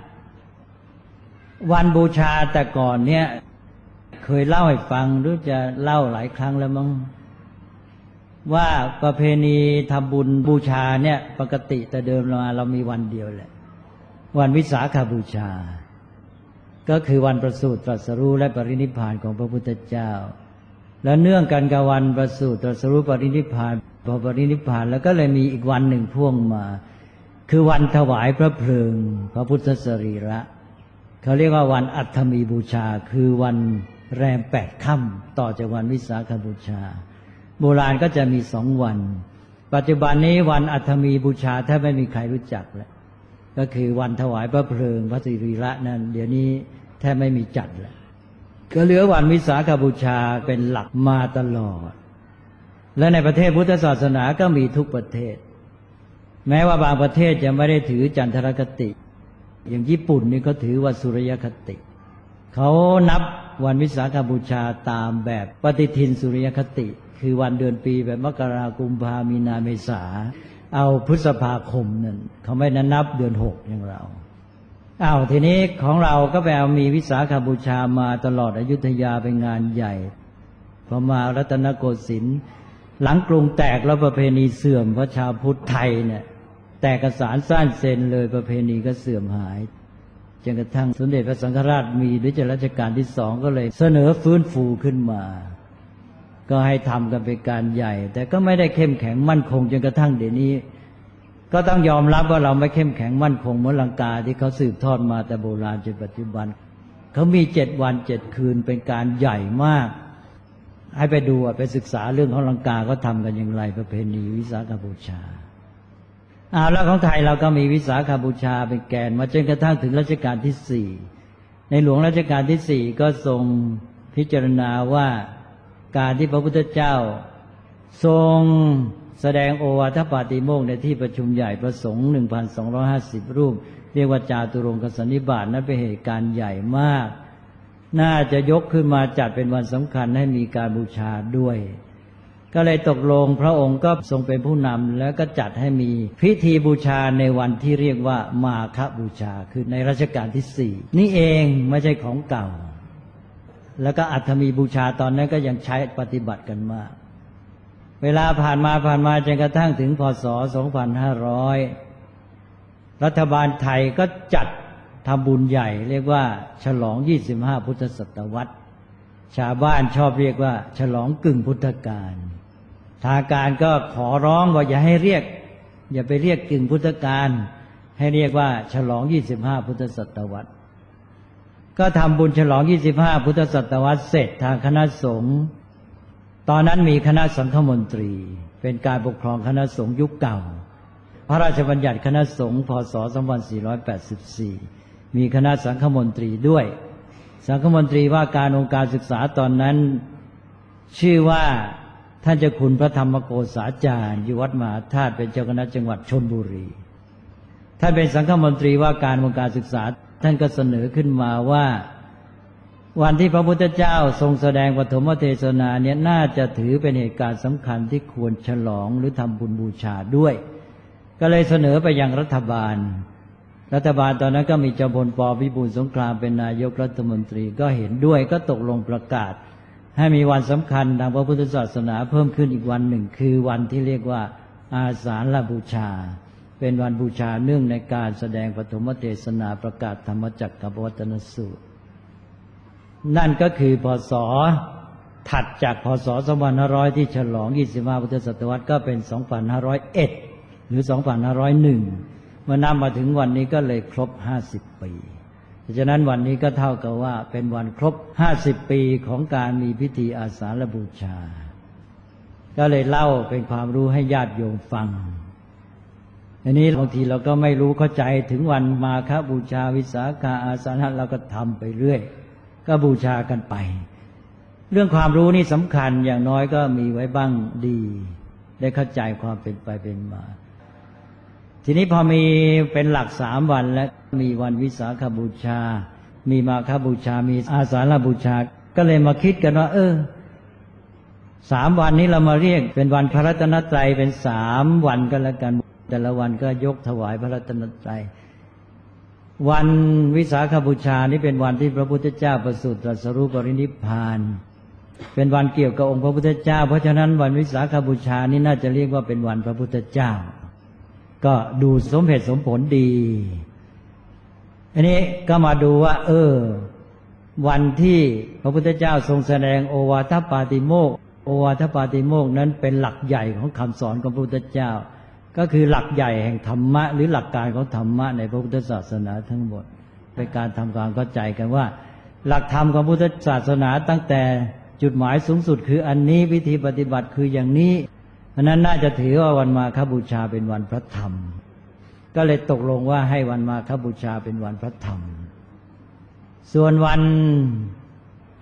วันบูชาแต่ก่อนเนี่ยเคยเล่าให้ฟังหรือจะเล่าหลายครั้งแล้วมั้งว่าประเพณีทำบุญบูชาเนี่ยปกติแต่เดิมเรามีวันเดียวแหละวันวิสาขบูชาก็คือวันประสูติตรัสรู้และปรินิพพานของพระพุทธเจ้าและเนื่องกันกับวันประสูติตรัสรู้ปรินิพพานพอปรินิพพานแล้วก็เลยมีอีกวันหนึ่งพ่วงมาคือวันถวายพระเพลิงพระพุทธสรีระเขาเรียกว่าวันอัฐมีบูชาคือวันแรม8 ค่ำต่อจากวันวิสาขบูชาโบราณก็จะมี2 วันปัจจุบันนี้วันอัฐมีบูชาแทบไม่มีใครรู้จักแล้วก็คือวันถวายพระเพลิงพระสรีระนั้นเดี๋ยวนี้แทบไม่มีจัดแล้วก็เหลือวันวิสาขบูชาเป็นหลักมาตลอดและในประเทศพุทธศาสนาก็มีทุกประเทศแม้ว่าบางประเทศจะไม่ได้ถือจันทรคติอย่างญี่ปุ่นนี่ก็ถือว่าสุริยคติเขานับวันวิสาขบูชาตามแบบปฏิทินสุริยคติคือวันเดือนปีแบบมกราคมกุมภามีนาเมษาเอาพฤษภาคมนั่นเขาไม่นับเดือน6อย่างเราทีนี้ของเราก็ไปเอามีวิสาขบูชามาตลอดอยุธยาเป็นงานใหญ่พอมารัตนโกสินทร์หลังกรุงแตกแล้วประเพณีเสื่อมเพราะชาวพุทธไทยเนี่ยแตกกระสานซ่านเซนเลยประเพณีก็เสื่อมหายจนกระทั่งสมเด็จพระสังฆราชมีด้วยรัชกาลที่2ก็เลยเสนอฟื้นฟูขึ้นมาก็ให้ทำกันเป็นการใหญ่แต่ก็ไม่ได้เข้มแข็งมั่นคงจนกระทั่งเดี๋ยวนี้ก็ต้องยอมรับว่าเราไม่เข้มแข็งมั่นคงเหมือนลังกาที่เขาสืบทอดมาแต่โบราณจนปัจจุบันเขามี7 วัน 7 คืนเป็นการใหญ่มากให้ไปดูไปศึกษาเรื่องของลังกาเขาทำกันอย่างไรประเพณีวิสาขบูชาแล้วของไทยเราก็มีวิสาขบูชาเป็นแกนมาจนกระทั่งถึงรัชกาลที่4ในหลวงรัชกาลที่4ก็ทรงพิจารณาว่าการที่พระพุทธเจ้าทรงแสดงโอวาทปาติโมกข์ในที่ประชุมใหญ่พระสงฆ์ 1,250 รูปเรียกว่าจาตุรงคสันนิบาตนั้นเป็นเหตุการณ์ใหญ่มากน่าจะยกขึ้นมาจัดเป็นวันสำคัญให้มีการบูชาด้วยก็เลยตกลงพระองค์ก็ทรงเป็นผู้นำแล้วก็จัดให้มีพิธีบูชาในวันที่เรียกว่ามาฆบูชาคือในรัชกาลที่4นี่เองไม่ใช่ของเก่าแล้วก็อัฐมีบูชาตอนนั้นก็ยังใช้ปฏิบัติกันมากเวลาผ่านมาจนกระทั่งถึงพ.ศ. 2500รัฐบาลไทยก็จัดทำบุญใหญ่เรียกว่าฉลอง25พุทธศตวรรษชาวบ้านชอบเรียกว่าฉลองกึ่งพุทธกาลทางการก็ขอร้องว่าอย่าไปเรียกกึ่งพุทธกาลให้เรียกว่าฉลอง25พุทธศตวรรษก็ทำบุญฉลอง25พุทธศตวรรษเสร็จทางคณะสงฆ์ตอนนั้นมีคณะสังฆมนตรีเป็นการปกครองคณะสงฆ์ยุคเก่าพระราชบัญญัติคณะสงฆ์พ.ศ. 2484มีคณะสังฆมนตรีด้วยสังฆมนตรีว่าการองค์การศึกษาตอนนั้นชื่อว่าท่านเจ้าคุณพระธรรมโกษาจารย์อยู่วัดมหาธาตุเป็นเจ้าคณะจังหวัดชลบุรีท่านเป็นสังฆมนตรีว่าการองค์การศึกษาท่านก็เสนอขึ้นมาว่าวันที่พระพุทธเจ้าทรงแสดงปฐมเทศนาเนี่ยน่าจะถือเป็นเหตุการณ์สำคัญที่ควรฉลองหรือทำบุญบูชาด้วยก็เลยเสนอไปยังรัฐบาลตอนนั้นก็มีจอมพล ป.พิบูลสงครามเป็นนายกรัฐมนตรีก็เห็นด้วยก็ตกลงประกาศให้มีวันสำคัญทางพระพุทธศาสนาเพิ่มขึ้นอีกวันหนึ่งคือวันที่เรียกว่าอาสาฬบูชาเป็นวันบูชาเนื่องในการแสดงปฐมเทศนาประกาศธรรมจักรกับวัฒนสูตรนั่นก็คือพ.ศ. ถัดจากพ.ศ. 2500ที่ฉลอง25พุทธศตวรรษก็เป็น2501หรือ2501เมื่อนำมาถึงวันนี้ก็เลยครบ50ปีเพราะฉะนั้นวันนี้ก็เท่ากับว่าเป็นวันครบ50ปีของการมีพิธีอาสาฬบูชาก็เลยเล่าเป็นความรู้ให้ญาติโยมฟังอันนี้บางทีเราก็ไม่รู้เข้าใจถึงวันมาฆบูชาวิสาขาอาสาฬเราก็ทำไปเรื่อยก็บูชากันไปเรื่องความรู้นี่สำคัญอย่างน้อยก็มีไว้บ้างดีได้เข้าใจความเป็นไปเป็นมาทีนี้พอมีเป็นหลัก3 วันแล้วมีวันวิสาขบูชามีมาฆบูชามีอาสาฬบูชาก็เลยมาคิดกันว่า3 วันนี้เรามาเรียกเป็นวันพระรัตนตรัยเป็น3 วันก็แล้วกันแต่ละวันก็ยกถวายพระรัตนตรัยวันวิสาขบูชานี้เป็นวันที่พระพุทธเจ้าประสูติตรัสรู้ปรินิพพานเป็นวันเกี่ยวกับองค์พระพุทธเจ้าเพราะฉะนั้นวันวิสาขบูชานี้น่าจะเรียกว่าเป็นวันพระพุทธเจ้าก็ดูสมเหตุสมผลดีอันนี้ก็มาดูว่าวันที่พระพุทธเจ้าทรงแสดงโอวาทปาติโมกข์โอวาทปาติโมกข์นั้นเป็นหลักใหญ่ของคำสอนของพระพุทธเจ้าก็คือหลักใหญ่แห่งธรรมะหรือหลักการของธรรมะในพระพุทธศาสนาทั้งหมดเป็นการทำความเข้าใจกันว่าหลักธรรมของพุทธศาสนาตั้งแต่จุดหมายสูงสุดคืออันนี้วิธีปฏิบัติคืออย่างนี้เพราะนั้นน่าจะถือว่าวันมาฆบูชาเป็นวันพระธรรมก็เลยตกลงว่าให้วันมาฆบูชาเป็นวันพระธรรมส่วนวัน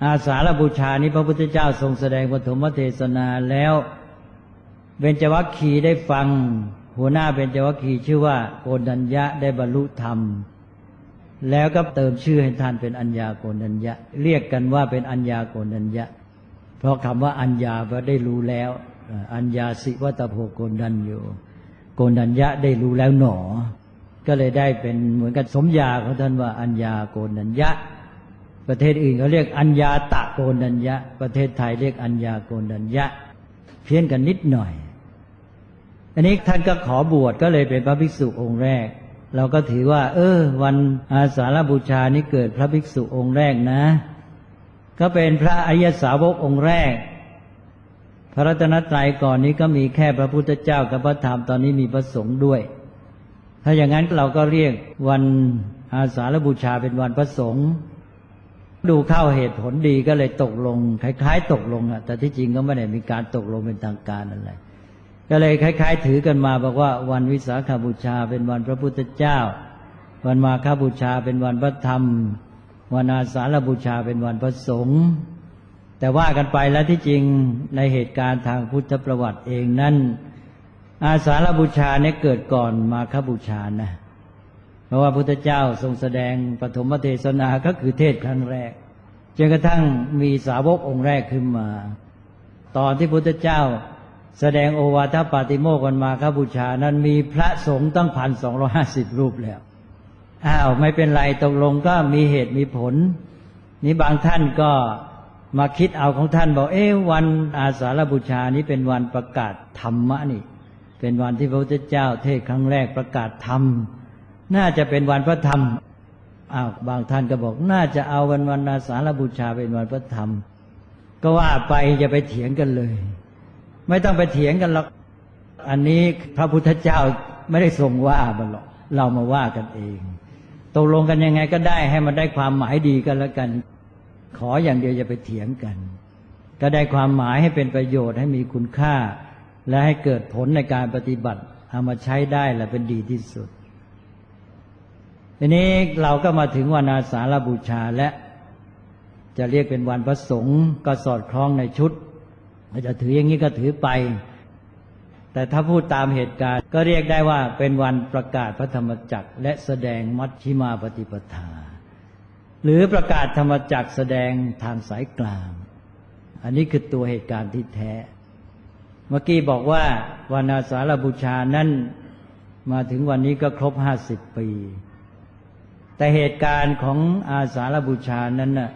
อาสาฬบูชานี้พระพุทธเจ้าทรงแสดงปฐมเทศนาแล้วเบญจวัคคีย์ได้ฟังหัวหน้าเบญจวัคคีย์ชื่อว่าโกณัญญะได้บรรลุธรรมแล้วก็เติมชื่อให้ท่านเป็นอัญญาโกณัญญะเรียกกันว่าเป็นอัญญาโกณัญญะเพราะคำว่าอัญญาแปลได้รู้แล้วอัญญาสิวัตโพโกณัญโยโกณัญญะได้รู้แล้วหนอก็เลยได้เป็นเหมือนกับสมญาของท่านว่าอัญญาโกณัญญะประเทศอื่นเขาเรียกอัญญาตะโกณัญญะประเทศไทยเรียกอัญญาโกณัญญะเพี้ยนกันนิดหน่อยอันนี้ท่านก็ขอบวชก็เลยเป็นพระภิกษุองค์แรกเราก็ถือว่าวันอาสาฬบูชานี้เกิดพระภิกษุองค์แรกนะก็เป็นพระอริยสาวกองค์แรกพระรัตนตรัยก่อนนี้ก็มีแค่พระพุทธเจ้ากับพระธรรมตอนนี้มีพระสงฆ์ด้วยถ้าอย่างนั้นเราก็เรียกวันอาสาฬบูชาเป็นวันพระสงฆ์ดูเข้าเหตุผลดีก็เลยตกลงคล้ายๆตกลงแต่ที่จริงก็ไม่ได้มีการตกลงเป็นทางการอะไรก็เลยคล้ายๆถือกันมาบอกว่าวันวิสาขบูชาเป็นวันพระพุทธเจ้าวันมาฆบูชาเป็นวันพระธรรมวันอาสาฬบูชาเป็นวันพระสงฆ์แต่ว่ากันไปแล้วที่จริงในเหตุการณ์ทางพุทธประวัติเองนั้นอาสาฬบูชาเนี่ยเกิดก่อนมาฆบูชานะเพราะว่าพุทธเจ้าทรงแสดงปฐมเทศนาก็คือเทศครั้งแรกจนกระทั่งมีสาวกองค์แรกขึ้นมาตอนที่พุทธเจ้าแสดงโอวาทปาติโมกข์วันมาฆบูชานั้นมีพระสงฆ์ตั้ง 1,250 รูปแล้วไม่เป็นไรตกลงก็มีเหตุมีผลนี้บางท่านก็มาคิดเอาของท่านบอกวันอาสาฬบูชานี้เป็นวันประกาศธรรมะนี่เป็นวันที่พระพุทธเจ้าเทศครั้งแรกประกาศธรรมน่าจะเป็นวันพระธรรมบางท่านก็บอกน่าจะเอาวันอาสาฬบูชาเป็นวันพระธรรมก็ว่าไปอย่าไปเถียงกันเลยไม่ต้องไปเถียงกันหรอกอันนี้พระพุทธเจ้าไม่ได้ทรงว่ามันหรอกเรามาว่ากันเองตกลงกันยังไงก็ได้ให้มันได้ความหมายดีกันแล้วกันขออย่างเดียวอย่าไปเถียงกันก็ได้ความหมายให้เป็นประโยชน์ให้มีคุณค่าและให้เกิดผลในการปฏิบัติเอามาใช้ได้และเป็นดีที่สุดทีนี้เราก็มาถึงวันอาสาฬบูชาและจะเรียกเป็นวันพระสงฆ์ก็สอดคล้องในชุดจะถืออย่างนี้ก็ถือไปแต่ถ้าพูดตามเหตุการณ์ก็เรียกได้ว่าเป็นวันประกาศพระธรรมจักรและแสดงมัชฌิมาปฏิปทาหรือประกาศธรรมจักรแสดงทางสายกลางอันนี้คือตัวเหตุการณ์ที่แท้เมื่อกี้บอกว่าวันอาสาฬบูชานั้นมาถึงวันนี้ก็ครบ50 ปีแต่เหตุการณ์ของอาสาฬบูชานั้นน่ะ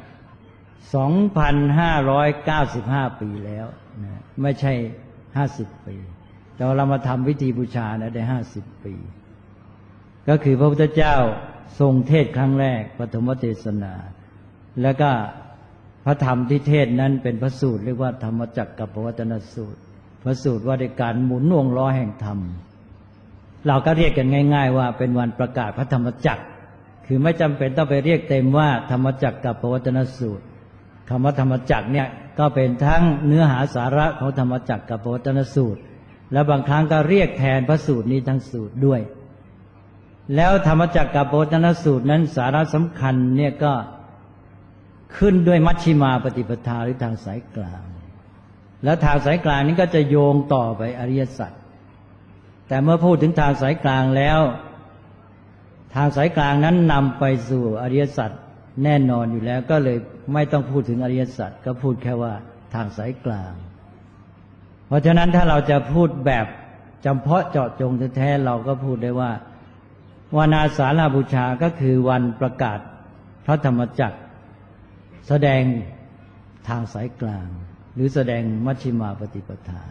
2,595 ปีแล้วนะไม่ใช่50 ปีแต่เรามาทำพิธีบูชานะได้50 ปีก็คือพระพุทธเจ้าทรงเทศครั้งแรกปฐมเทศนาแล้วก็พระธรรมที่เทศนั้นเป็นพระสูตรเรียกว่าธรรมจักรกับปวัตตนสูตรพระสูตรว่าด้วยการหมุนวงล้อแห่งธรรมเราก็เรียกกันง่ายๆว่าเป็นวันประกาศพระธรรมจักรคือไม่จำเป็นต้องไปเรียกเต็มว่าธรรมจักรกับปวัตตนสูตรคำว่าธรรมจักรเนี่ยก็เป็นทั้งเนื้อหาสาระของธรรมจักรกับปวัตตนสูตรและบางครั้งก็เรียกแทนพระสูตรนี้ทั้งสูตรด้วยแล้วธรรมจักรกับปวัตตนสูตรนั้นสาระสำคัญเนี่ยก็ขึ้นด้วยมัชฌิมาปฏิปทาหรือทางสายกลางแล้วทางสายกลางนี้ก็จะโยงต่อไปอริยสัจแต่เมื่อพูดถึงทางสายกลางแล้วทางสายกลางนั้นนำไปสู่อริยสัจแน่นอนอยู่แล้วก็เลยไม่ต้องพูดถึงอริยสัจก็พูดแค่ว่าทางสายกลางเพราะฉะนั้นถ้าเราจะพูดแบบจำเพาะเจาะจงแท้ๆเราก็พูดได้ว่าวันอาสาฬบูชาก็คือวันประกาศพระธรรมจักรแสดงทางสายกลางหรือแสดงมัชฌิมาปฏิปทา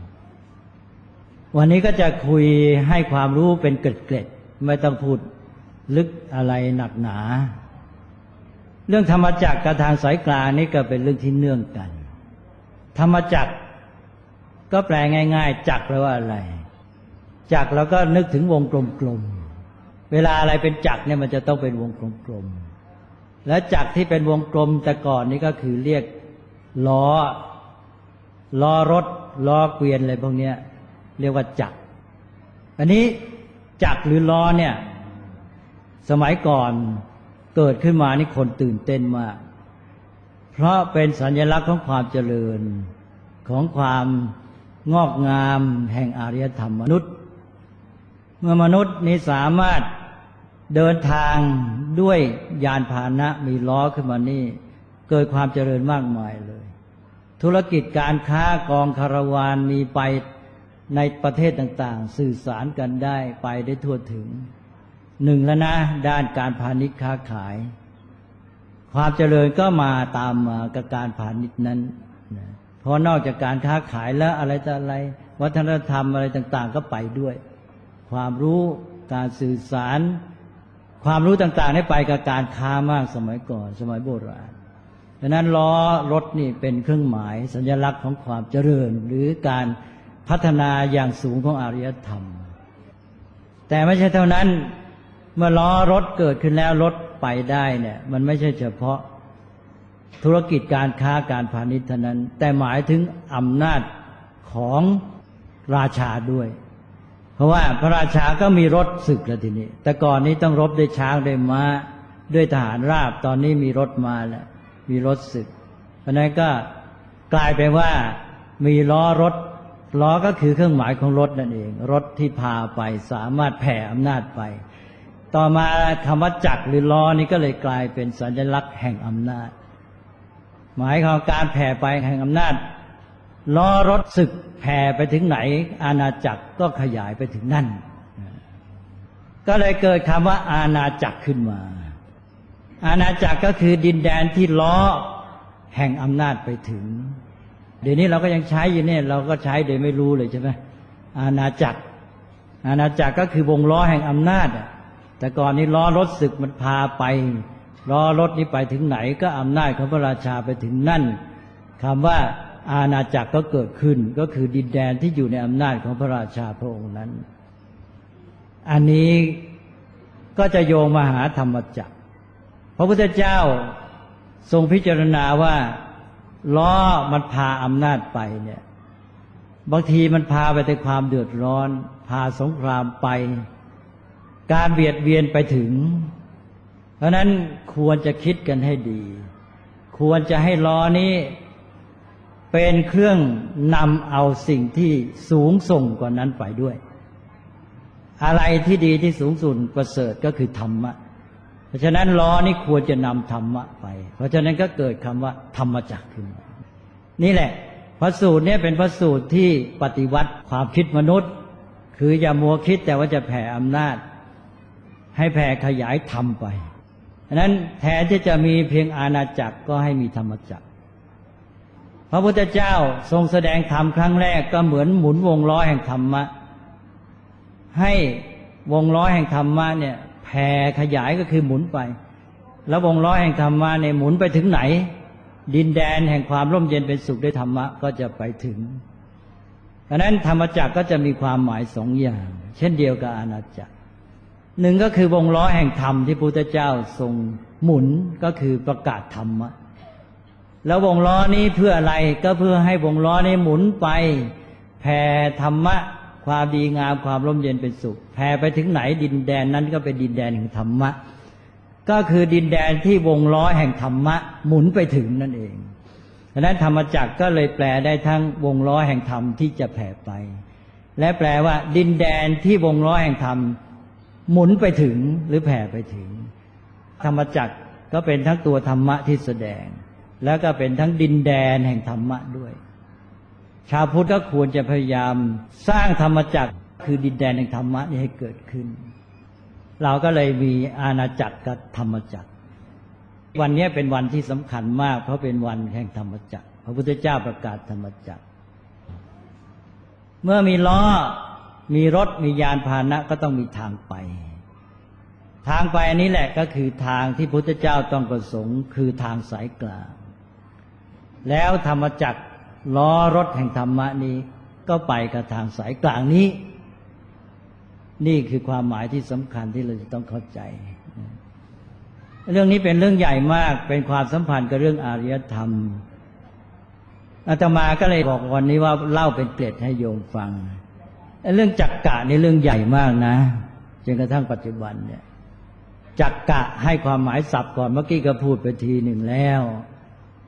วันนี้ก็จะคุยให้ความรู้เป็นเกล็ดๆไม่ต้องพูดลึกอะไรหนักหนาเรื่องธรรมจักรกับทางสายกลางนี่ก็เป็นเรื่องที่เนื่องกันธรรมจักรก็แปลง่ายๆจักรแปลว่าอะไรจักรเราก็นึกถึงวงกลมๆเวลาอะไรเป็นจักรเนี่ยมันจะต้องเป็นวงกลมๆแล้วจักรที่เป็นวงกลมแต่ก่อนนี้ก็คือเรียกล้อรถล้อเกวียนอะไรพวกนี้เรียกว่าจักรอันนี้จักรหรือล้อเนี่ยสมัยก่อนเกิดขึ้นมานี่คนตื่นเต้นมากเพราะเป็นสัญลักษณ์ของความเจริญของความงอกงามแห่งอารยธรรมมนุษย์เมื่อมนุษย์นี้สามารถเดินทางด้วยยานพาหนะมีล้อขึ้นมานี่เกิดความเจริญมากมายเลยธุรกิจการค้ากองคาราวานมีไปในประเทศต่างๆสื่อสารกันได้ไปได้ทั่วถึงหนึ่งแล้วนะด้านการพาณิชย์ค้าขายความเจริญก็มาตามมากับการพาณิชย์นั้นเพราะนอกจากการค้าขายแล้วอะไรต่ออะไรวัฒนธรรมอะไรต่างๆก็ไปด้วยความรู้การสื่อสารความรู้ต่างๆได้ไปกับการค้ามากสมัยก่อนสมัยโบราณดังนั้นล้อรถนี่เป็นเครื่องหมายสัญลักษณ์ของความเจริญหรือการพัฒนาอย่างสูงของอารยธรรมแต่ไม่ใช่เท่านั้นเมื่อล้อรถเกิดขึ้นแล้วรถไปได้เนี่ยมันไม่ใช่เฉพาะธุรกิจการค้าการพาณิชย์เท่านั้นแต่หมายถึงอำนาจของราชาด้วยเพราะว่าพระราชาก็มีรถศึกแล้วทีนี้แต่ก่อนนี้ต้องรบด้วยช้างด้วยม้าด้วยทหารราบตอนนี้มีรถมาแล้วมีรถศึกเพราะนั้นก็กลายเป็นว่ามีล้อรถล้อก็คือเครื่องหมายของรถนั่นเองรถที่พาไปสามารถแผ่อำนาจไปต่อมาคำว่าจักรหรือล้อนี้ก็เลยกลายเป็นสัญลักษณ์แห่งอำนาจหมายของการแผ่ไปแห่งอำนาจล้อรถศึกแผ่ไปถึงไหนอาณาจักรก็ขยายไปถึงนั่นก็เลยเกิดคำว่าอาณาจักรขึ้นมาอาณาจักรก็คือดินแดนที่ล้อแห่งอำนาจไปถึงเดี๋ยวนี้เราก็ยังใช้อยู่เนี่ยเราก็ใช้โดยไม่รู้เลยใช่ไหมอาณาจักรอาณาจักรก็คือวงล้อแห่งอำนาจแต่ก่อนนี้ล้อรถศึกมันพาไปล้อรถนี้ไปถึงไหนก็อำนาจของพระราชาไปถึงนั่นคำว่าอาณาจักรก็เกิดขึ้นก็คือดินแดนที่อยู่ในอำนาจของพระราชาพระองค์นั้นอันนี้ก็จะโยงมาหาธรรมจักรพระพุทธเจ้าทรงพิจารณาว่าล้อมันพาอำนาจไปเนี่ยบางทีมันพาไปแต่ความเดือดร้อนพาสงครามไปการเบียดเบียนไปถึงเพราะนั้นควรจะคิดกันให้ดีควรจะให้ล้อนี้เป็นเครื่องนำเอาสิ่งที่สูงส่งกว่านั้นไปด้วยอะไรที่ดีที่สูงสุดประเสริฐก็คือธรรมะเพราะฉะนั้นล้อนี้ควรจะนำธรรมะไปเพราะฉะนั้นก็เกิดคำว่าธรรมจักรขึ้นนี่แหละพระสูตรนี้เป็นพระสูตรที่ปฏิวัติความคิดมนุษย์คืออย่ามัวคิดแต่ว่าจะแผ่อำนาจให้แผ่ขยายธรรมไปฉะนั้นแทนที่จะมีเพียงอาณาจักรก็ให้มีธรรมจักรพระพุทธเจ้าทรงแสดงธรรมครั้งแรกก็เหมือนหมุนวงล้อแห่งธรรมะให้วงล้อแห่งธรรมะเนี่ยแผ่ขยายก็คือหมุนไปแล้ววงล้อแห่งธรรมะเนี่ยหมุนไปถึงไหนดินแดนแห่งความร่มเย็นเป็นสุขด้วยธรรมะก็จะไปถึงเพราะนั้นธรรมจักรก็จะมีความหมายสองอย่างเช่นเดียวกับอาณาจักรหนึ่งก็คือวงล้อแห่งธรรมที่พระพุทธเจ้าทรงหมุนก็คือประกาศธรรมะแล้ววงล้อนี้เพื่ออะไรก็เพื่อให้วงล้อนี้หมุนไปแผ่ธรรมะความดีงามความร่มเย็นเป็นสุขแผ่ไปถึงไหนดินแดนนั้นก็เป็นดินแดนแห่งธรรมะก็คือดินแดนที่วงล้อแห่งธรรมะหมุนไปถึงนั่นเองดังนั้นธรรมจักรก็เลยแปลได้ทั้งวงล้อแห่งธรรมที่จะแผ่ไปและแปลว่าดินแดนที่วงล้อแห่งธรรมหมุนไปถึงหรือแผ่ไปถึงธรรมจักรก็เป็นทั้งตัวธรรมะที่แสดงแล้วก็เป็นทั้งดินแดนแห่งธรรมะด้วยชาวพุทธก็ควรจะพยายามสร้างธรรมจักรคือดินแดนแห่งธรรมะนี้ให้เกิดขึ้นเราก็เลยมีอาณาจักรกับธรรมจักรวันนี้เป็นวันที่สำคัญมากเพราะเป็นวันแห่งธรรมจักรพระพุทธเจ้าประกาศธรรมจักรเมื่อมีล้อมีรถมียานพาหนะก็ต้องมีทางไปทางไปอันนี้แหละก็คือทางที่พระพุทธเจ้าต้องประสงค์คือทางสายกลางแล้วธรรมจักรล้อรถแห่งธรรมะนี้ก็ไปกับทางสายกลางนี้นี่คือความหมายที่สำคัญที่เราจะต้องเข้าใจเรื่องนี้เป็นเรื่องใหญ่มากเป็นความสัมพันธ์กับเรื่องอารยธรรมอาตมาก็เลยบอกวันนี้ว่าเล่าเป็นเกร็ดให้โยมฟังเรื่องจักกะนี่เรื่องใหญ่มากนะจนกระทั่งปัจจุบันเนี่ยจักกะให้ความหมายศัพท์ก่อนเมื่อกี้ก็พูดไปทีหนึ่งแล้ว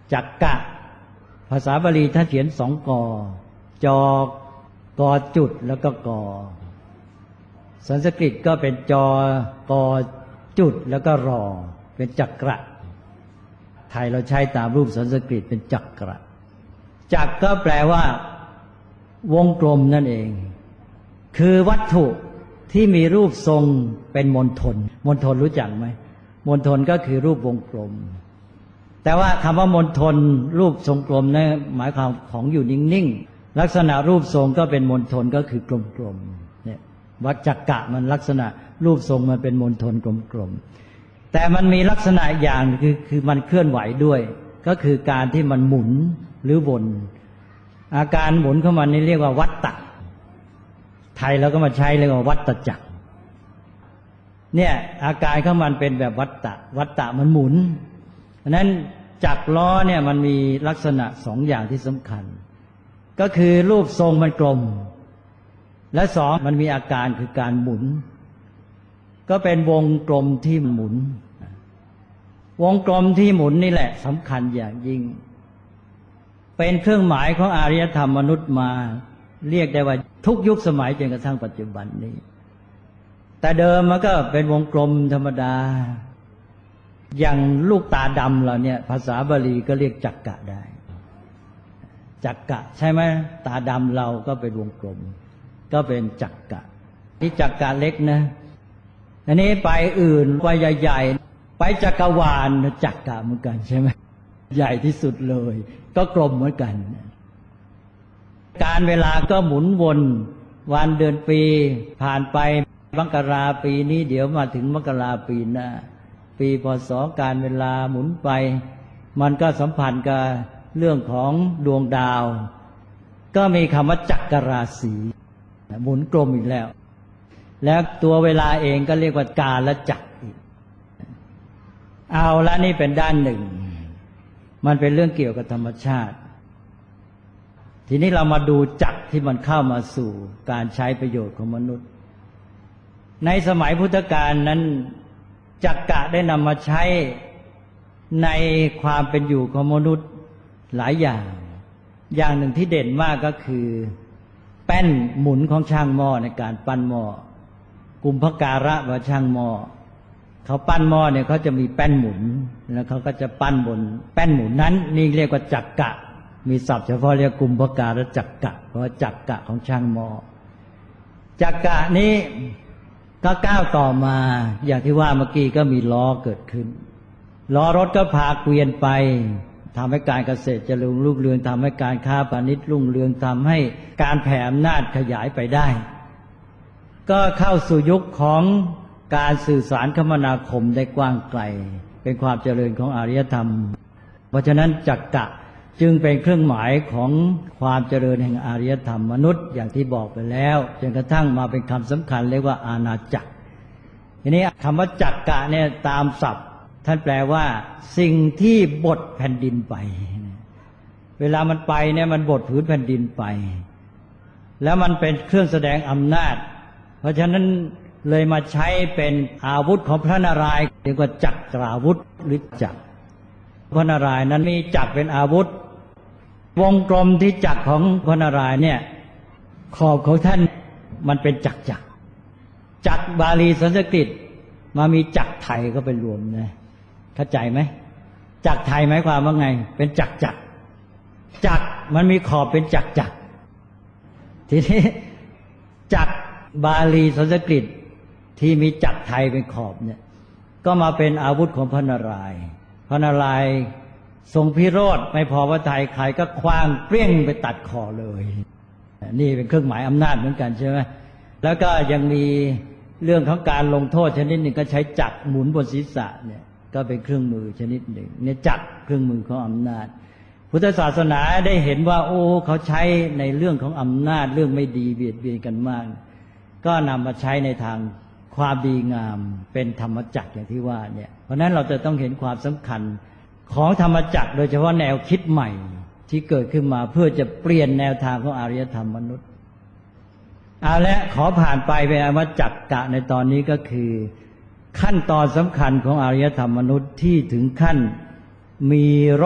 จักกะภาษาบาลีท่านเขียนสองกอจกอจุดแล้วก็กอสันสกฤตก็เป็นจกอจุดแล้วก็รอเป็นจักระไทยเราใช้ตามรูปสันสกฤตเป็นจักระจักก็แปลว่าวงกลมนั่นเองคือวัตถุที่มีรูปทรงเป็นมณฑลมณฑลรู้จักไหมมณฑลก็คือรูปวงกลมแต่ว่าคำว่ามณฑลรูปทรงกลมนะหมายความของอยู่นิ่งๆลักษณะรูปทรงก็เป็นมณฑลก็คือกลมๆเนี่ยวัฏจักกะมันลักษณะรูปทรงมันเป็นมณฑลกลมๆแต่มันมีลักษณะอย่างคือมันเคลื่อนไหวด้วยก็คือการที่มันหมุนหรือวนอาการหมุนของมันนี่เรียกว่าวัฏฏะไทยเราก็มาใช้เรียกว่าวัฏจักรเนี่ยอาการของมันเป็นแบบวัฏฏะวัฏฏะมันหมุนเพราะนั้นจักรล้อเนี่ยมันมีลักษณะสองอย่างที่สำคัญก็คือรูปทรงมันกลมและสองมันมีอาการคือการหมุนก็เป็นวงกลมที่หมุนวงกลมที่หมุนนี่แหละสำคัญอย่างยิ่งเป็นเครื่องหมายของอารยธรรมมนุษย์มาเรียกได้ว่าทุกยุคสมัยจนกระทั่งปัจจุบันนี้แต่เดิมมันก็เป็นวงกลมธรรมดาอย่างลูกตาดำเราเนี่ยภาษาบาลีก็เรียกจักกะได้จักกะใช่ไหมตาดำเราก็เป็นวงกลมก็เป็นจักกะนี่จักกะเล็กนะอันนี้ไปอื่นไปใหญ่ๆไปจักรวาลจักกะเหมือนกันใช่ไหมใหญ่ที่สุดเลยก็กลมเหมือนกันการเวลาก็หมุนวนวันเดือนปีผ่านไปมกราปีนี้เดี๋ยวมาถึงมกราปีหน้าปีพศการเวลาหมุนไปมันก็สัมพันธ์กับเรื่องของดวงดาวก็มีคำว่าจักรราศีหมุนกลมอีกแล้วแล้วตัวเวลาเองก็เรียกว่ากาลจักรอีกเอาละนี่เป็นด้านหนึ่งมันเป็นเรื่องเกี่ยวกับธรรมชาติทีนี้เรามาดูจักรที่มันเข้ามาสู่การใช้ประโยชน์ของมนุษย์ในสมัยพุทธกาลนั้นจักกะได้นำมาใช้ในความเป็นอยู่ของมนุษย์หลายอย่างอย่างหนึ่งที่เด่นมากก็คือแป้นหมุนของช่างหม้อในการปั้นหม้อกุมภการะว่าช่างหม้อเขาปั้นหม้อเนี่ยเขาจะมีแป้นหมุนแล้วเขาก็จะปั้นบนแป้นหมุนนั้นนี่เรียกว่าจักกะมีศัพท์เฉพาะเรียกกุมภการะจักกะเพราะว่าจักกะของช่างหม้อจักกะนี้ก็ก้าวต่อมาอย่างที่ว่าเมื่อกี้ก็มีล้อเกิดขึ้นล้อรถก็พาเกวียนไปทำให้การเกษตรเจริญรุ่งเรืองทำให้การค้าพาณิชย์รุ่งเรืองทำให้การแผ่อำนาจขยายไปได้ก็เข้าสู่ยุคของการสื่อสารคมนาคมได้กว้างไกลเป็นความเจริญของอารยธรรมเพราะฉะนั้นจักกะจึงเป็นเครื่องหมายของความเจริญแห่งอารยธรรมมนุษย์อย่างที่บอกไปแล้วจนกระทั่งมาเป็นคำสำคัญเรียกว่าอาณาจักรทีนี้คำว่าจักกะเนี่ยตามศัพท์ท่านแปลว่าสิ่งที่บดแผ่นดินไปเวลามันไปเนี่ยมันบดผืนแผ่นดินไปแล้วมันเป็นเครื่องแสดงอำนาจเพราะฉะนั้นเลยมาใช้เป็นอาวุธของพระนารายณ์เรียกว่าจักราวุธหรือจักรพระนารายณ์นั้นมีจักรเป็นอาวุธวงกลมที่จักรของพระนารายณ์เนี่ยขอบของท่านมันเป็นจักรจักรบาลีสันสกฤตมามีจักรไทยก็เป็นรวมนะเข้าใจไหมจักรไทยหมายความว่าไงเป็นจักรมันมีขอบเป็นจักรทีนี้จักรบาลีสันสกฤตที่มีจักรไทยเป็นขอบเนี่ยก็มาเป็นอาวุธของพระนารายณ์พระนารายณ์ทรงพิโรธไม่พอพระทัยใครก็คว้างเปรี้ยงไปตัดคอเลยนี่เป็นเครื่องหมายอำนาจเหมือนกันใช่ไหมแล้วก็ยังมีเรื่องของการลงโทษชนิดหนึ่งก็ใช้จักรหมุนบนศีรษะเนี่ยก็เป็นเครื่องมือชนิดหนึ่งเนี่ยจักรเครื่องมือของอำนาจพุทธศาสนาได้เห็นว่าโอ้เขาใช้ในเรื่องของอำนาจเรื่องไม่ดีเบียดเบียนกันมากก็นำมาใช้ในทางความดีงามเป็นธรรมจักรอย่างที่ว่าเนี่ยเพราะฉะนั้นเราจะต้องเห็นความสำคัญของธรรมจักรโดยเฉพาะแนวคิดใหม่ที่เกิดขึ้นมาเพื่อจะเปลี่ยนแนวทางของอารยธรรมมนุษย์เอาละขอผ่านไปว่าจักกะในตอนนี้ก็คือขั้นตอนสำคัญของอารยธรรมมนุษย์ที่ถึงขั้นมีรถ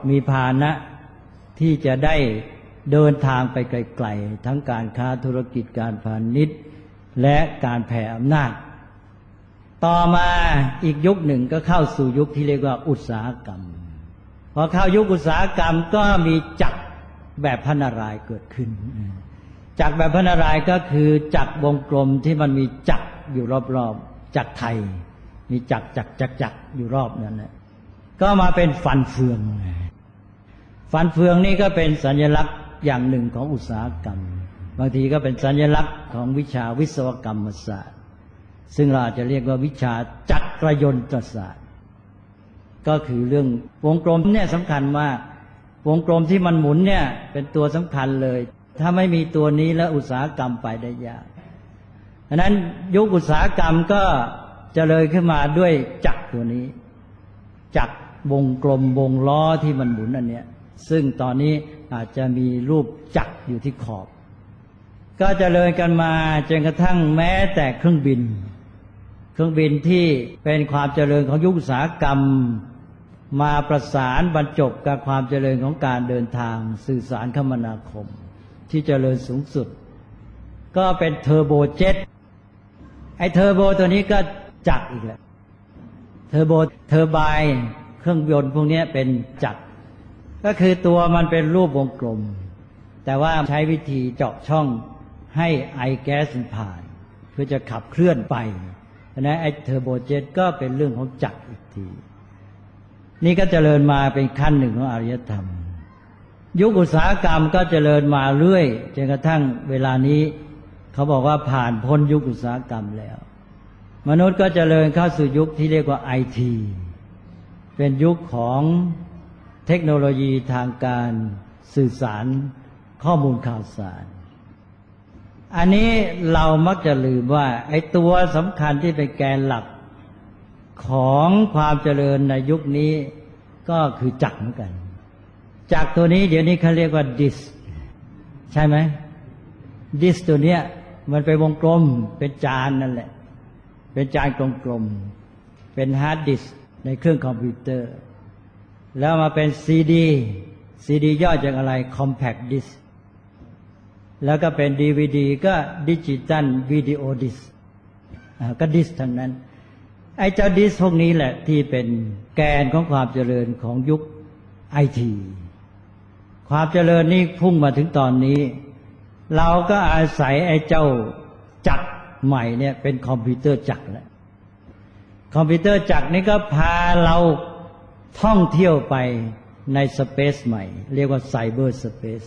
มีพาหนะที่จะได้เดินทางไปไกลๆทั้งการค้าธุรกิจการพาณิชย์และการแผ่อำนาจต่อมาอีกยุคหนึ่งก็เข้าสู่ยุคที่เรียกว่าอุตสาหกรรมพอเข้ายุคอุตสาหกรรมก็มีจักรแบบพระนารายณ์เกิดขึ้นจักรแบบพระนารายณ์ก็คือจักรวงกลมที่มันมีจักรอยู่รอบๆจักรไทยมีจักรอยู่รอบนั้นนะก็มาเป็นฟันเฟืองนี่ก็เป็นสัญลักษณ์อย่างหนึ่งของอุตสาหกรรมบางทีก็เป็นสัญลักษณ์ของวิชาวิศวกรรมศาสตร์ซึ่งเราอาจจะเรียกว่าวิชาจักรยนตศาสตร์ก็คือเรื่องวงกลมเนี่ยสำคัญมากวงกลมที่มันหมุนเนี่ยเป็นตัวสำคัญเลยถ้าไม่มีตัวนี้แล้วอุตสาหกรรมไปได้ยากดังนั้นยุคอุตสาหกรรมก็เจริญขึ้นมาด้วยจักรตัวนี้จักรวงกลมวงล้อที่มันหมุนอันเนี้ยซึ่งตอนนี้อาจจะมีรูปจักรอยู่ที่ขอบก็เจริญกันมาจนกระทั่งแม้แต่เครื่องบินที่เป็นความเจริญของยุคอุตสาหกรรมมาประสานบรรจบกับความเจริญของการเดินทางสื่อสารคมนาคมที่เจริญสูงสุดก็เป็นเทอร์โบเจ็ตไอ้เทอร์โบตัวนี้ก็จักรอีกแล้วเทอร์ไบน์เครื่องยนต์พวกนี้เป็นจักรก็คือตัวมันเป็นรูปวงกลมแต่ว่าใช้วิธีเจาะช่องให้ไอแก๊สผ่านเพื่อจะขับเคลื่อนไปเพราะฉะนั้นไอ้เทอร์โบเจ็ตก็เป็นเรื่องของจักรอีกทีนี่ก็เจริญมาเป็นขั้นหนึ่งของอารยธรรมยุคอุตสาหกรรมก็เจริญมาเรื่อยจนกระทั่งเวลานี้เขาบอกว่าผ่านพ้นยุคอุตสาหกรรมแล้วมนุษย์ก็เจริญเข้าสู่ยุคที่เรียกว่าไอทีเป็นยุคของเทคโนโลยีทางการสื่อสารข้อมูลข่าวสารอันนี้เรามักจะลืมว่าไอ้ตัวสำคัญที่เป็นแกนหลักของความเจริญในยุคนี้ก็คือจักรเหมือนกันจักรตัวนี้เดี๋ยวนี้เขาเรียกว่าดิสใช่ไหมดิสตัวเนี้ยมันเป็นวงกลมเป็นจานนั่นแหละเป็นจานกลมๆเป็นฮาร์ดดิสในเครื่องคอมพิวเตอร์แล้วมาเป็นซีดีย่อจากอะไร Compact Disc แล้วก็เป็น DVD ก็ Digital Video Disc ก็ดิสทั้งนั้นไอ้เจ้าดิสพวกนี้แหละที่เป็นแกนของความเจริญของยุคไอทีความเจริญนี้พุ่งมาถึงตอนนี้เราก็อาศัยไอ้เจ้าจักรใหม่เนี่ยเป็นคอมพิวเตอร์จักรแล้วคอมพิวเตอร์จักรนี้ก็พาเราท่องเที่ยวไปในสเปซใหม่เรียกว่าไซเบอร์สเปซ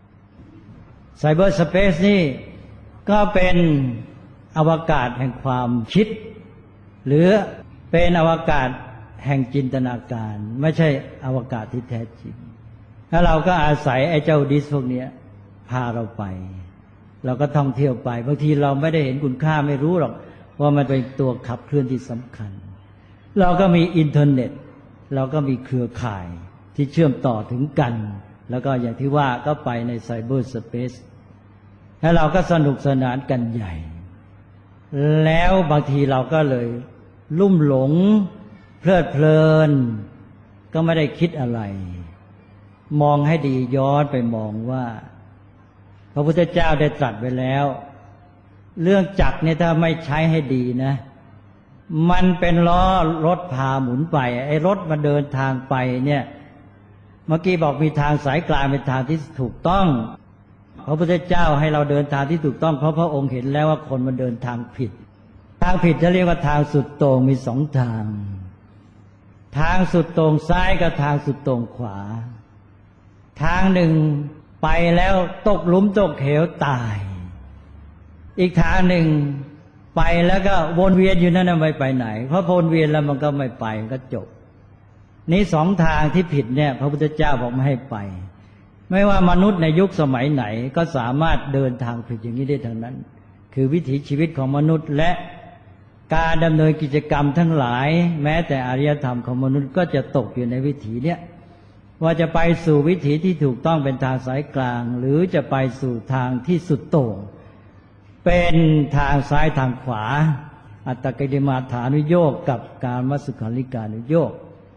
นี่ก็เป็นอวกาศแห่งความคิดหรือเป็นอวกาศแห่งจินตนาการไม่ใช่อวกาศที่แท้จริงแล้วเราก็อาศัยไอ้เจ้าดิสพวกนี้พาเราไปเราก็ท่องเที่ยวไปบางทีเราไม่ได้เห็นคุณค่าไม่รู้หรอกว่ามันเป็นตัวขับเคลื่อนที่สำคัญเราก็มีอินเทอร์เน็ตเราก็มีเครือข่ายที่เชื่อมต่อถึงกันแล้วก็อย่างที่ว่าก็ไปในไซเบอร์สเปซแล้วเราก็สนุกสนานกันใหญ่แล้วบางทีเราก็เลยลุ่มหลงเพลิดเพลินก็ไม่ได้คิดอะไรมองให้ดีย้อนไปมองว่าพระพุทธเจ้าได้ตรัสไว้แล้วเรื่องจักรเนี่ยถ้าไม่ใช้ให้ดีนะมันเป็นล้อรถพาหมุนไปไอ้รถมาเดินทางไปเนี่ยเมื่อกี้บอกมีทางสายกลางเป็นทางที่ถูกต้องพระพุทธเจ้าให้เราเดินทางที่ถูกต้องเพราะพระองค์เห็นแล้วว่าคนมันเดินทางผิดจะเรียกว่าทางสุดโต่งมีสองทางสุดโต่งซ้ายกับทางสุดโต่งขวาทางหนึ่งไปแล้วตกหลุมตกเหวตายอีกทางหนึ่งไปแล้วก็วนเวียนอยู่นั่นไม่ไปไหนเพราะวนเวียนแล้วมันก็ไม่ไปมันก็จบนี้สองทางที่ผิดเนี่ยพระพุทธเจ้าบอกไม่ให้ไปไม่ว่ามนุษย์ในยุคสมัยไหนก็สามารถเดินทางผิดอย่างนี้ได้ทั้งนั้นคือวิถีชีวิตของมนุษย์และการดำเนินกิจกรรมทั้งหลายแม้แต่อารยธรรมของมนุษย์ก็จะตกอยู่ในวิถีเนี้ยว่าจะไปสู่วิถีที่ถูกต้องเป็นทางสายกลางหรือจะไปสู่ทางที่สุดโต่งเป็นทางซ้ายทางขวาอัตตกิลมัฏฐานุโยคกับกามสุขันลิกานุโยค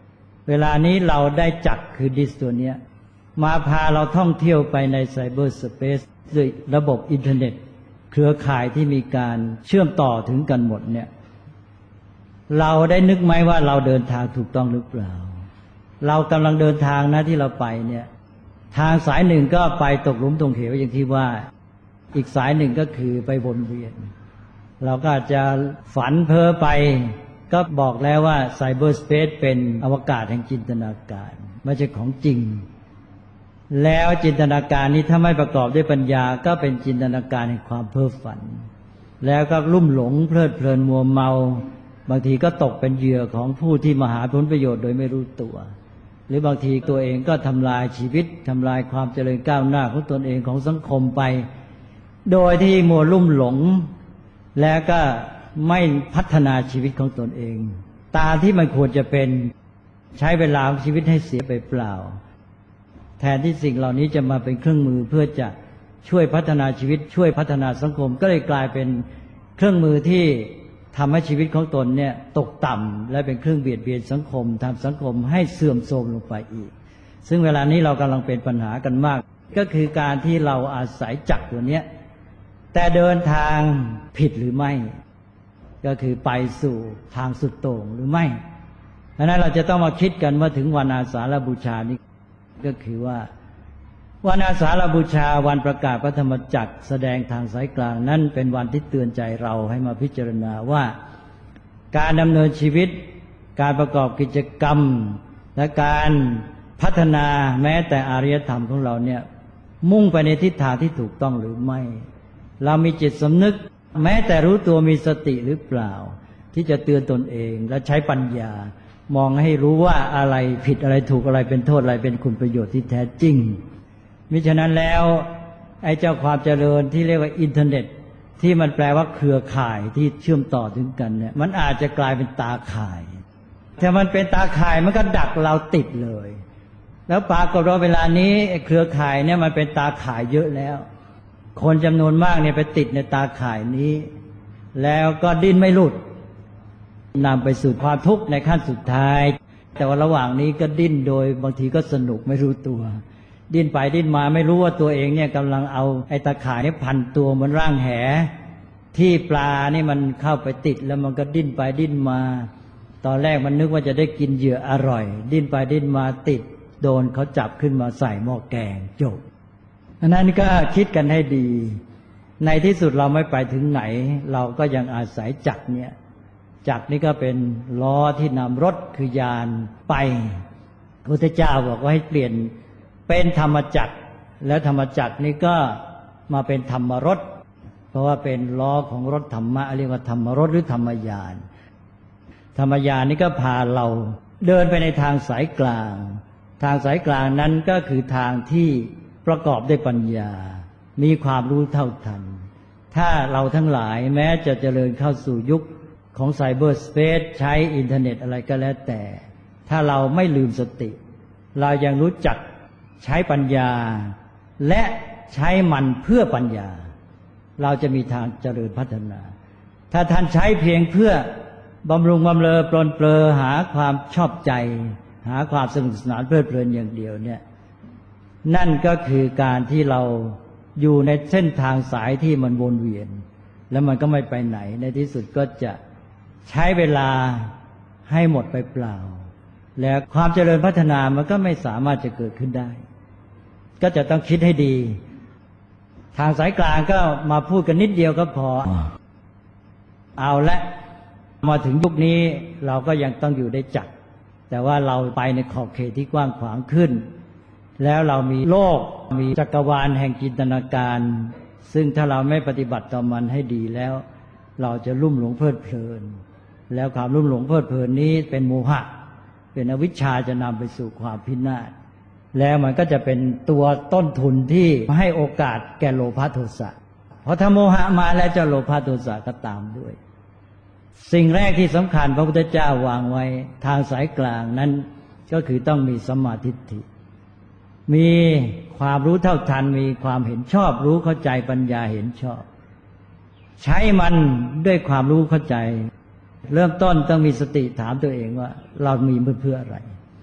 เวลานี้เราได้จักรคือดิสตัวเนี้ยมาพาเราท่องเที่ยวไปในไซเบอร์สเปซด้วยระบบอินเทอร์เน็ตเครือข่ายที่มีการเชื่อมต่อถึงกันหมดเนี่ยเราได้นึกไหมว่าเราเดินทางถูกต้องหรือเปล่าเรากำลังเดินทางนะที่เราไปเนี่ยทางสายหนึ่งก็ไปตกหลุมตกเหวอย่างที่ว่าอีกสายหนึ่งก็คือไปวนเวียนเราก็อาจจะฝันเพ้อไปก็บอกแล้วว่าไซเบอร์สเปซเป็นอวกาศแห่งจินตนาการไม่ใช่ของจริงแล้วจินตนาการนี้ถ้าไม่ประกอบด้วยปัญญาก็เป็นจินตนาการแห่งความเพ้อฝันแล้วก็ลุ่มหลงเพลิดเพลินมัวเมาบางทีก็ตกเป็นเหยื่อของผู้ที่มาหาผลประโยชน์โดยไม่รู้ตัวหรือบางทีตัวเองก็ทำลายชีวิตทำลายความเจริญก้าวหน้าของตนเองของสังคมไปโดยที่มัวลุ่มหลงแล้วก็ไม่พัฒนาชีวิตของตนเองตามที่มันควรจะเป็นใช้เวลาของชีวิตให้เสียไปเปล่าแทนที่สิ่งเหล่านี้จะมาเป็นเครื่องมือเพื่อจะช่วยพัฒนาชีวิตช่วยพัฒนาสังคมก็เลยกลายเป็นเครื่องมือที่ทำให้ชีวิตของตนเนี่ยตกต่ำและเป็นเครื่องเบียดเบียนสังคมทำสังคมให้เสื่อมโทรมลงไปอีกซึ่งเวลานี้เรากำลังเป็นปัญหากันมากก็คือการที่เราอาศัยจักรตัวเนี้ยแต่เดินทางผิดหรือไม่ก็คือไปสู่ทางสุดโต่งหรือไม่ดังนั้นเราจะต้องมาคิดกันว่าถึงวันอาสาฬบูชานี้ก็คือว่าวันอาสาฬบูชาวันประกาศพระธรรมจักรแสดงทางสายกลางนั้นเป็นวันที่เตือนใจเราให้มาพิจารณาว่าการดำเนินชีวิตการประกอบกิจกรรมและการพัฒนาแม้แต่อารยธรรมของเราเนี่ยมุ่งไปในทิศทางที่ถูกต้องหรือไม่เรามีจิตสำนึกแม้แต่รู้ตัวมีสติหรือเปล่าที่จะเตือนตนเองและใช้ปัญญามองให้รู้ว่าอะไรผิดอะไรถูกอะไรเป็นโทษอะไรเป็นคุณประโยชน์ที่แท้จริงมิฉะนั้นแล้วไอ้เจ้าความเจริญที่เรียกว่าอินเทอร์เน็ตที่มันแปลว่าเครือข่ายที่เชื่อมต่อถึงกันเนี่ยมันอาจจะกลายเป็นตาข่ายถ้ามันเป็นตาข่ายมันก็ดักเราติดเลยแล้วปรากฏว่าเวลานี้เครือข่ายเนี่ยมันเป็นตาข่ายเยอะแล้วคนจำนวนมากเนี่ยไปติดในตาข่ายนี้แล้วก็ดิ้นไม่หลุดนำไปสู่ความทุกข์ในขั้นสุดท้ายแต่ว่าระหว่างนี้ก็ดิ้นโดยบางทีก็สนุกไม่รู้ตัวดิ้นไปดิ้นมาไม่รู้ว่าตัวเองเนี่ยกำลังเอาไอ้ตาข่ายนี่พันตัวบนร่างแหที่ปลานี่มันเข้าไปติดแล้วมันก็ดิ้นไปดิ้นมาตอนแรกมันนึกว่าจะได้กินเหยื่ออร่อยดิ้นไปดิ้นมาติดโดนเขาจับขึ้นมาใส่หม้อแกงจบอันนั้นก็คิดกันให้ดีในที่สุดเราไม่ไปถึงไหนเราก็ยังอาศัยจักรเนี่ยจักรนี่ก็เป็นล้อที่นำรถคือยานไปพระพุทธเจ้าบอกว่าให้เปลี่ยนเป็นธรรมจักรแล้วธรรมจักรนี่ก็มาเป็นธรรมรถเพราะว่าเป็นล้อของรถธรรมะเรียกว่าธรรมรถหรือธรรมยานธรรมยานนี่ก็พาเราเดินไปในทางสายกลางทางสายกลางนั้นก็คือทางที่ประกอบด้วยปัญญามีความรู้เท่าทันถ้าเราทั้งหลายแม้จะเจริญเข้าสู่ยุคของไซเบอร์สเปซใช้อินเทอร์เน็ตอะไรก็แล้วแต่ถ้าเราไม่ลืมสติเรายังรู้จักใช้ปัญญาและใช้มันเพื่อปัญญาเราจะมีทางเจริญพัฒนาถ้าท่านใช้เพียงเพื่อบำรุงบำเรอปลนเปลือหาความชอบใจหาความสนุกสนานเพลิดเพลินอย่างเดียวเนี่ยนั่นก็คือการที่เราอยู่ในเส้นทางสายที่มันวนเวียนแล้วมันก็ไม่ไปไหนในที่สุดก็จะใช้เวลาให้หมดไปเปล่าแล้วความเจริญพัฒนามันก็ไม่สามารถจะเกิดขึ้นได้ก็จะต้องคิดให้ดีทางสายกลางก็มาพูดกันนิดเดียวก็พอเอาละมาถึงยุคนี้เราก็ยังต้องอยู่ได้จักรแต่ว่าเราไปในขอบเขตที่กว้างขวางขึ้นแล้วเรามีโลกมีจักรวาลแห่งจินตนาการซึ่งถ้าเราไม่ปฏิบัติต่อมันให้ดีแล้วเราจะลุ่มหลงเพลิดเพลินแล้วความลุ่มหลงเพลิดเพลินนี้เป็นโมหะเป็นอวิชชาจะนำไปสู่ความพินาศแล้วมันก็จะเป็นตัวต้นทุนที่ให้โอกาสแก่โลภะโทสะเพราะถ้าโมหะมาแล้วจะโลภะโทสะก็ตามด้วยสิ่งแรกที่สำคัญพระพุทธเจ้าวางไว้ทางสายกลางนั้นก็คือต้องมีสัมมาทิฏฐิมีความรู้เท่าทันมีความเห็นชอบรู้เข้าใจปัญญาเห็นชอบใช้มันด้วยความรู้เข้าใจเริ่มต้นต้องมีสติถามตัวเองว่าเรามีเพื่ออะไร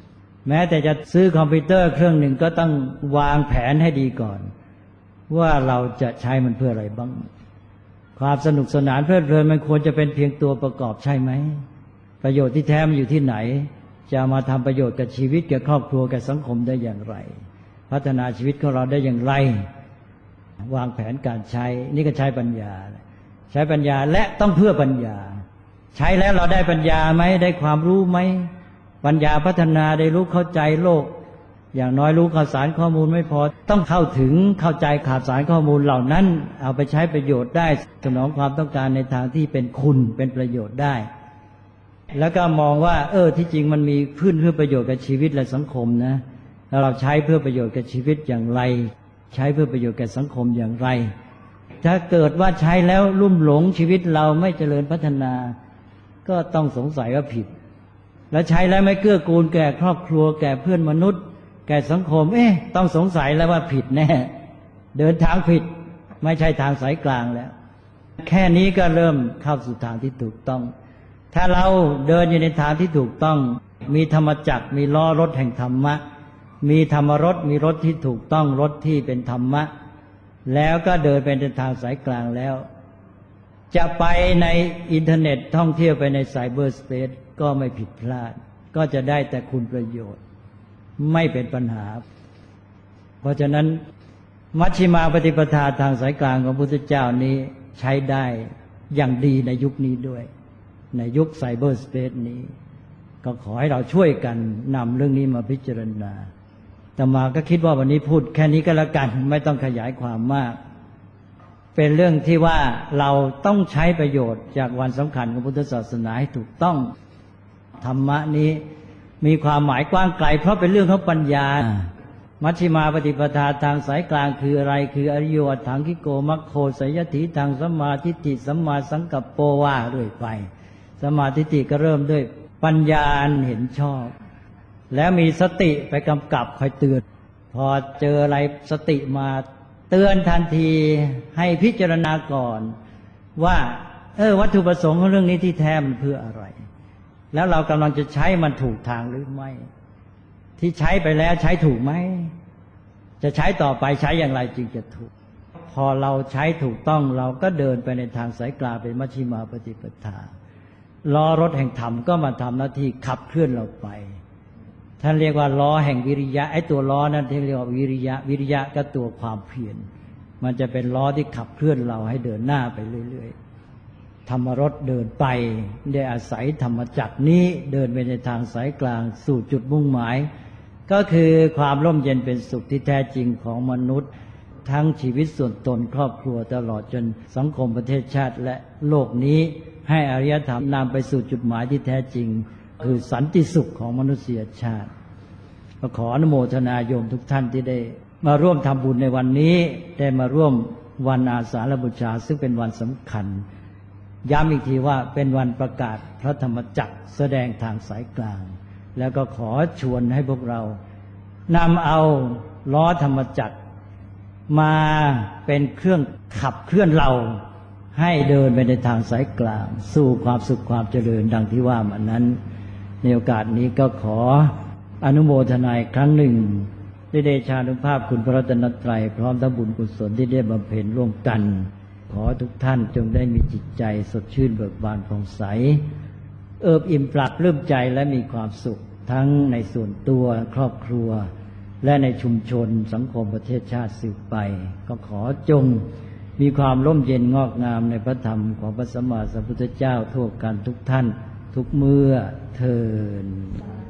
แม้แต่จะซื้อคอมพิวเตอร์เครื่องหนึ่งก็ต้องวางแผนให้ดีก่อนว่าเราจะใช้มันเพื่ออะไรบ้างความสนุกสนานเพลิดเพลินมันควรจะเป็นเพียงตัวประกอบใช่ไหมประโยชน์ที่แท้มันอยู่ที่ไหนจะมาทำประโยชน์กับชีวิตกับครอบครัวกับสังคมได้อย่างไรพัฒนาชีวิตของเราได้อย่างไรวางแผนการใช้นี่ก็ใช้ปัญญาและต้องเพื่อปัญญาใช้แล้วเราได้ปัญญาไหมได้ความรู้ไหมปัญญาพัฒนาได้รู้เข้าใจโลกอย่างน้อยรู้ข่าวสารข้อมูลไม่พอต้องเข้าถึงเข้าใจข่าวสารข้อมูลเหล่านั้นเอาไปใช้ประโยชน์ได้สนองความต้องการในทางที่เป็นคุณเป็นประโยชน์ได้แล้วก็มองว่าที่จริงมันมีเพื่อประโยชน์กับชีวิตและสังคมนะแล้วเราใช้เพื่อประโยชน์กับชีวิตอย่างไรใช้เพื่อประโยชน์แก่สังคมอย่างไรถ้าเกิดว่าใช้แล้วลุ่มหลงชีวิตเราไม่เจริญพัฒนาก็ต้องสงสัยว่าผิดแล้วใช้แล้วไม่เกื้อกูลแก่ครอบครัวแก่เพื่อนมนุษย์แก่สังคมต้องสงสัยแล้วว่าผิดแน่เดินทางผิดไม่ใช่ทางสายกลางแล้วแค่นี้ก็เริ่มเข้าสู่ทางที่ถูกต้องถ้าเราเดินอยู่ในทางที่ถูกต้องมีธรรมจักรมีล้อรถแห่งธรรมะมีธรรมรสมีรถที่ถูกต้องรถที่เป็นธรรมะแล้วก็เดินไปในทางสายกลางแล้วจะไปในอินเทอร์เน็ตท่องเที่ยวไปในไซเบอร์สเปซก็ไม่ผิดพลาดก็จะได้แต่คุณประโยชน์ไม่เป็นปัญหาเพราะฉะนั้นมัชฌิมาปฏิปทาทางสายกลางของพระพุทธเจ้านี้ใช้ได้อย่างดีในยุคนี้ด้วยในยุคไซเบอร์สเปซนี้ก็ขอให้เราช่วยกันนำเรื่องนี้มาพิจารณาแต่มาก็คิดว่าวันนี้พูดแค่นี้ก็แล้วกันไม่ต้องขยายความมากเป็นเรื่องที่ว่าเราต้องใช้ประโยชน์จากวันสำคัญของพุทธศาสนาให้ถูกต้องธรรมะนี้มีความหมายกว้างไกลเพราะเป็นเรื่องของปัญญามัชฌิมาปฏิปทาทางสายกลางคืออะไรคืออริโยถังคิโกมัคโคสัยยถิทางสัมมาทิฏฐิสัมมาสังกัปโปว่าเรื่อยไปสัมมาทิฏฐิก็เริ่มด้วยปัญญาเห็นชอบแล้วมีสติไปกำกับคอยเตือนพอเจออะไรสติมาเตือนทันทีให้พิจารณาก่อนว่าวัตถุประสงค์ของเรื่องนี้ที่แท้มันเพื่ออะไรแล้วเรากำลังจะใช้มันถูกทางหรือไม่ที่ใช้ไปแล้วใช้ถูกไหมจะใช้ต่อไปใช้อย่างไรจึงจะถูกพอเราใช้ถูกต้องเราก็เดินไปในทางสายกลางเป็นมัชฌิมาปฏิปทาล้อรถแห่งธรรมก็มาทำหน้าที่ขับเคลื่อนเราไปท่านเรียกว่าล้อแห่งวิริยะไอ้ตัวล้อนั้นที่เรียกว่าวิริยะก็ตัวความเพียรมันจะเป็นล้อที่ขับเคลื่อนเราให้เดินหน้าไปเรื่อยๆธรรมรสเดินไปได้อาศัยธรรมจักรนี้เดินไปในทางสายกลางสู่จุดมุ่งหมายก็คือความร่มเย็นเป็นสุขที่แท้จริงของมนุษย์ทั้งชีวิตส่วนตนครอบครัวตลอดจนสังคมประเทศชาติและโลกนี้ให้อารยธรรมนำไปสู่จุดหมายที่แท้จริงคือสันติสุขของมนุษยชาติขออนุโมทนาโยมทุกท่านที่ได้มาร่วมทำบุญในวันนี้ได้มาร่วมวันอาสาฬหบูชาซึ่งเป็นวันสำคัญย้ำอีกทีว่าเป็นวันประกาศพระธรรมจักรแสดงทางสายกลางแล้วก็ขอชวนให้พวกเรานำเอาล้อธรรมจักรมาเป็นเครื่องขับเคลื่อนเราให้เดินไปในทางสายกลางสู่ความสุขความเจริญดังที่ว่ามานั้นในโอกาสนี้ก็ขออนุโมทนาอีกครั้งหนึ่งด้วยเดชานุภาพคุณพระรัตนตรัยพร้อมทั้งบุญกุศลที่ได้บำเพ็ญร่วมกันขอทุกท่านจงได้มีจิตใจสดชื่นเบิกบานผ่องใสเอิบอิ่มปลักปลื้มใจและมีความสุขทั้งในส่วนตัวครอบครัวและในชุมชนสังคมประเทศชาติสืบไปก็ขอจงมีความร่มเย็นงอกงามในพระธรรมของพระสัมมาสัมพุทธเจ้าทั่วกันทุกท่านทุกเมื่อเทอญ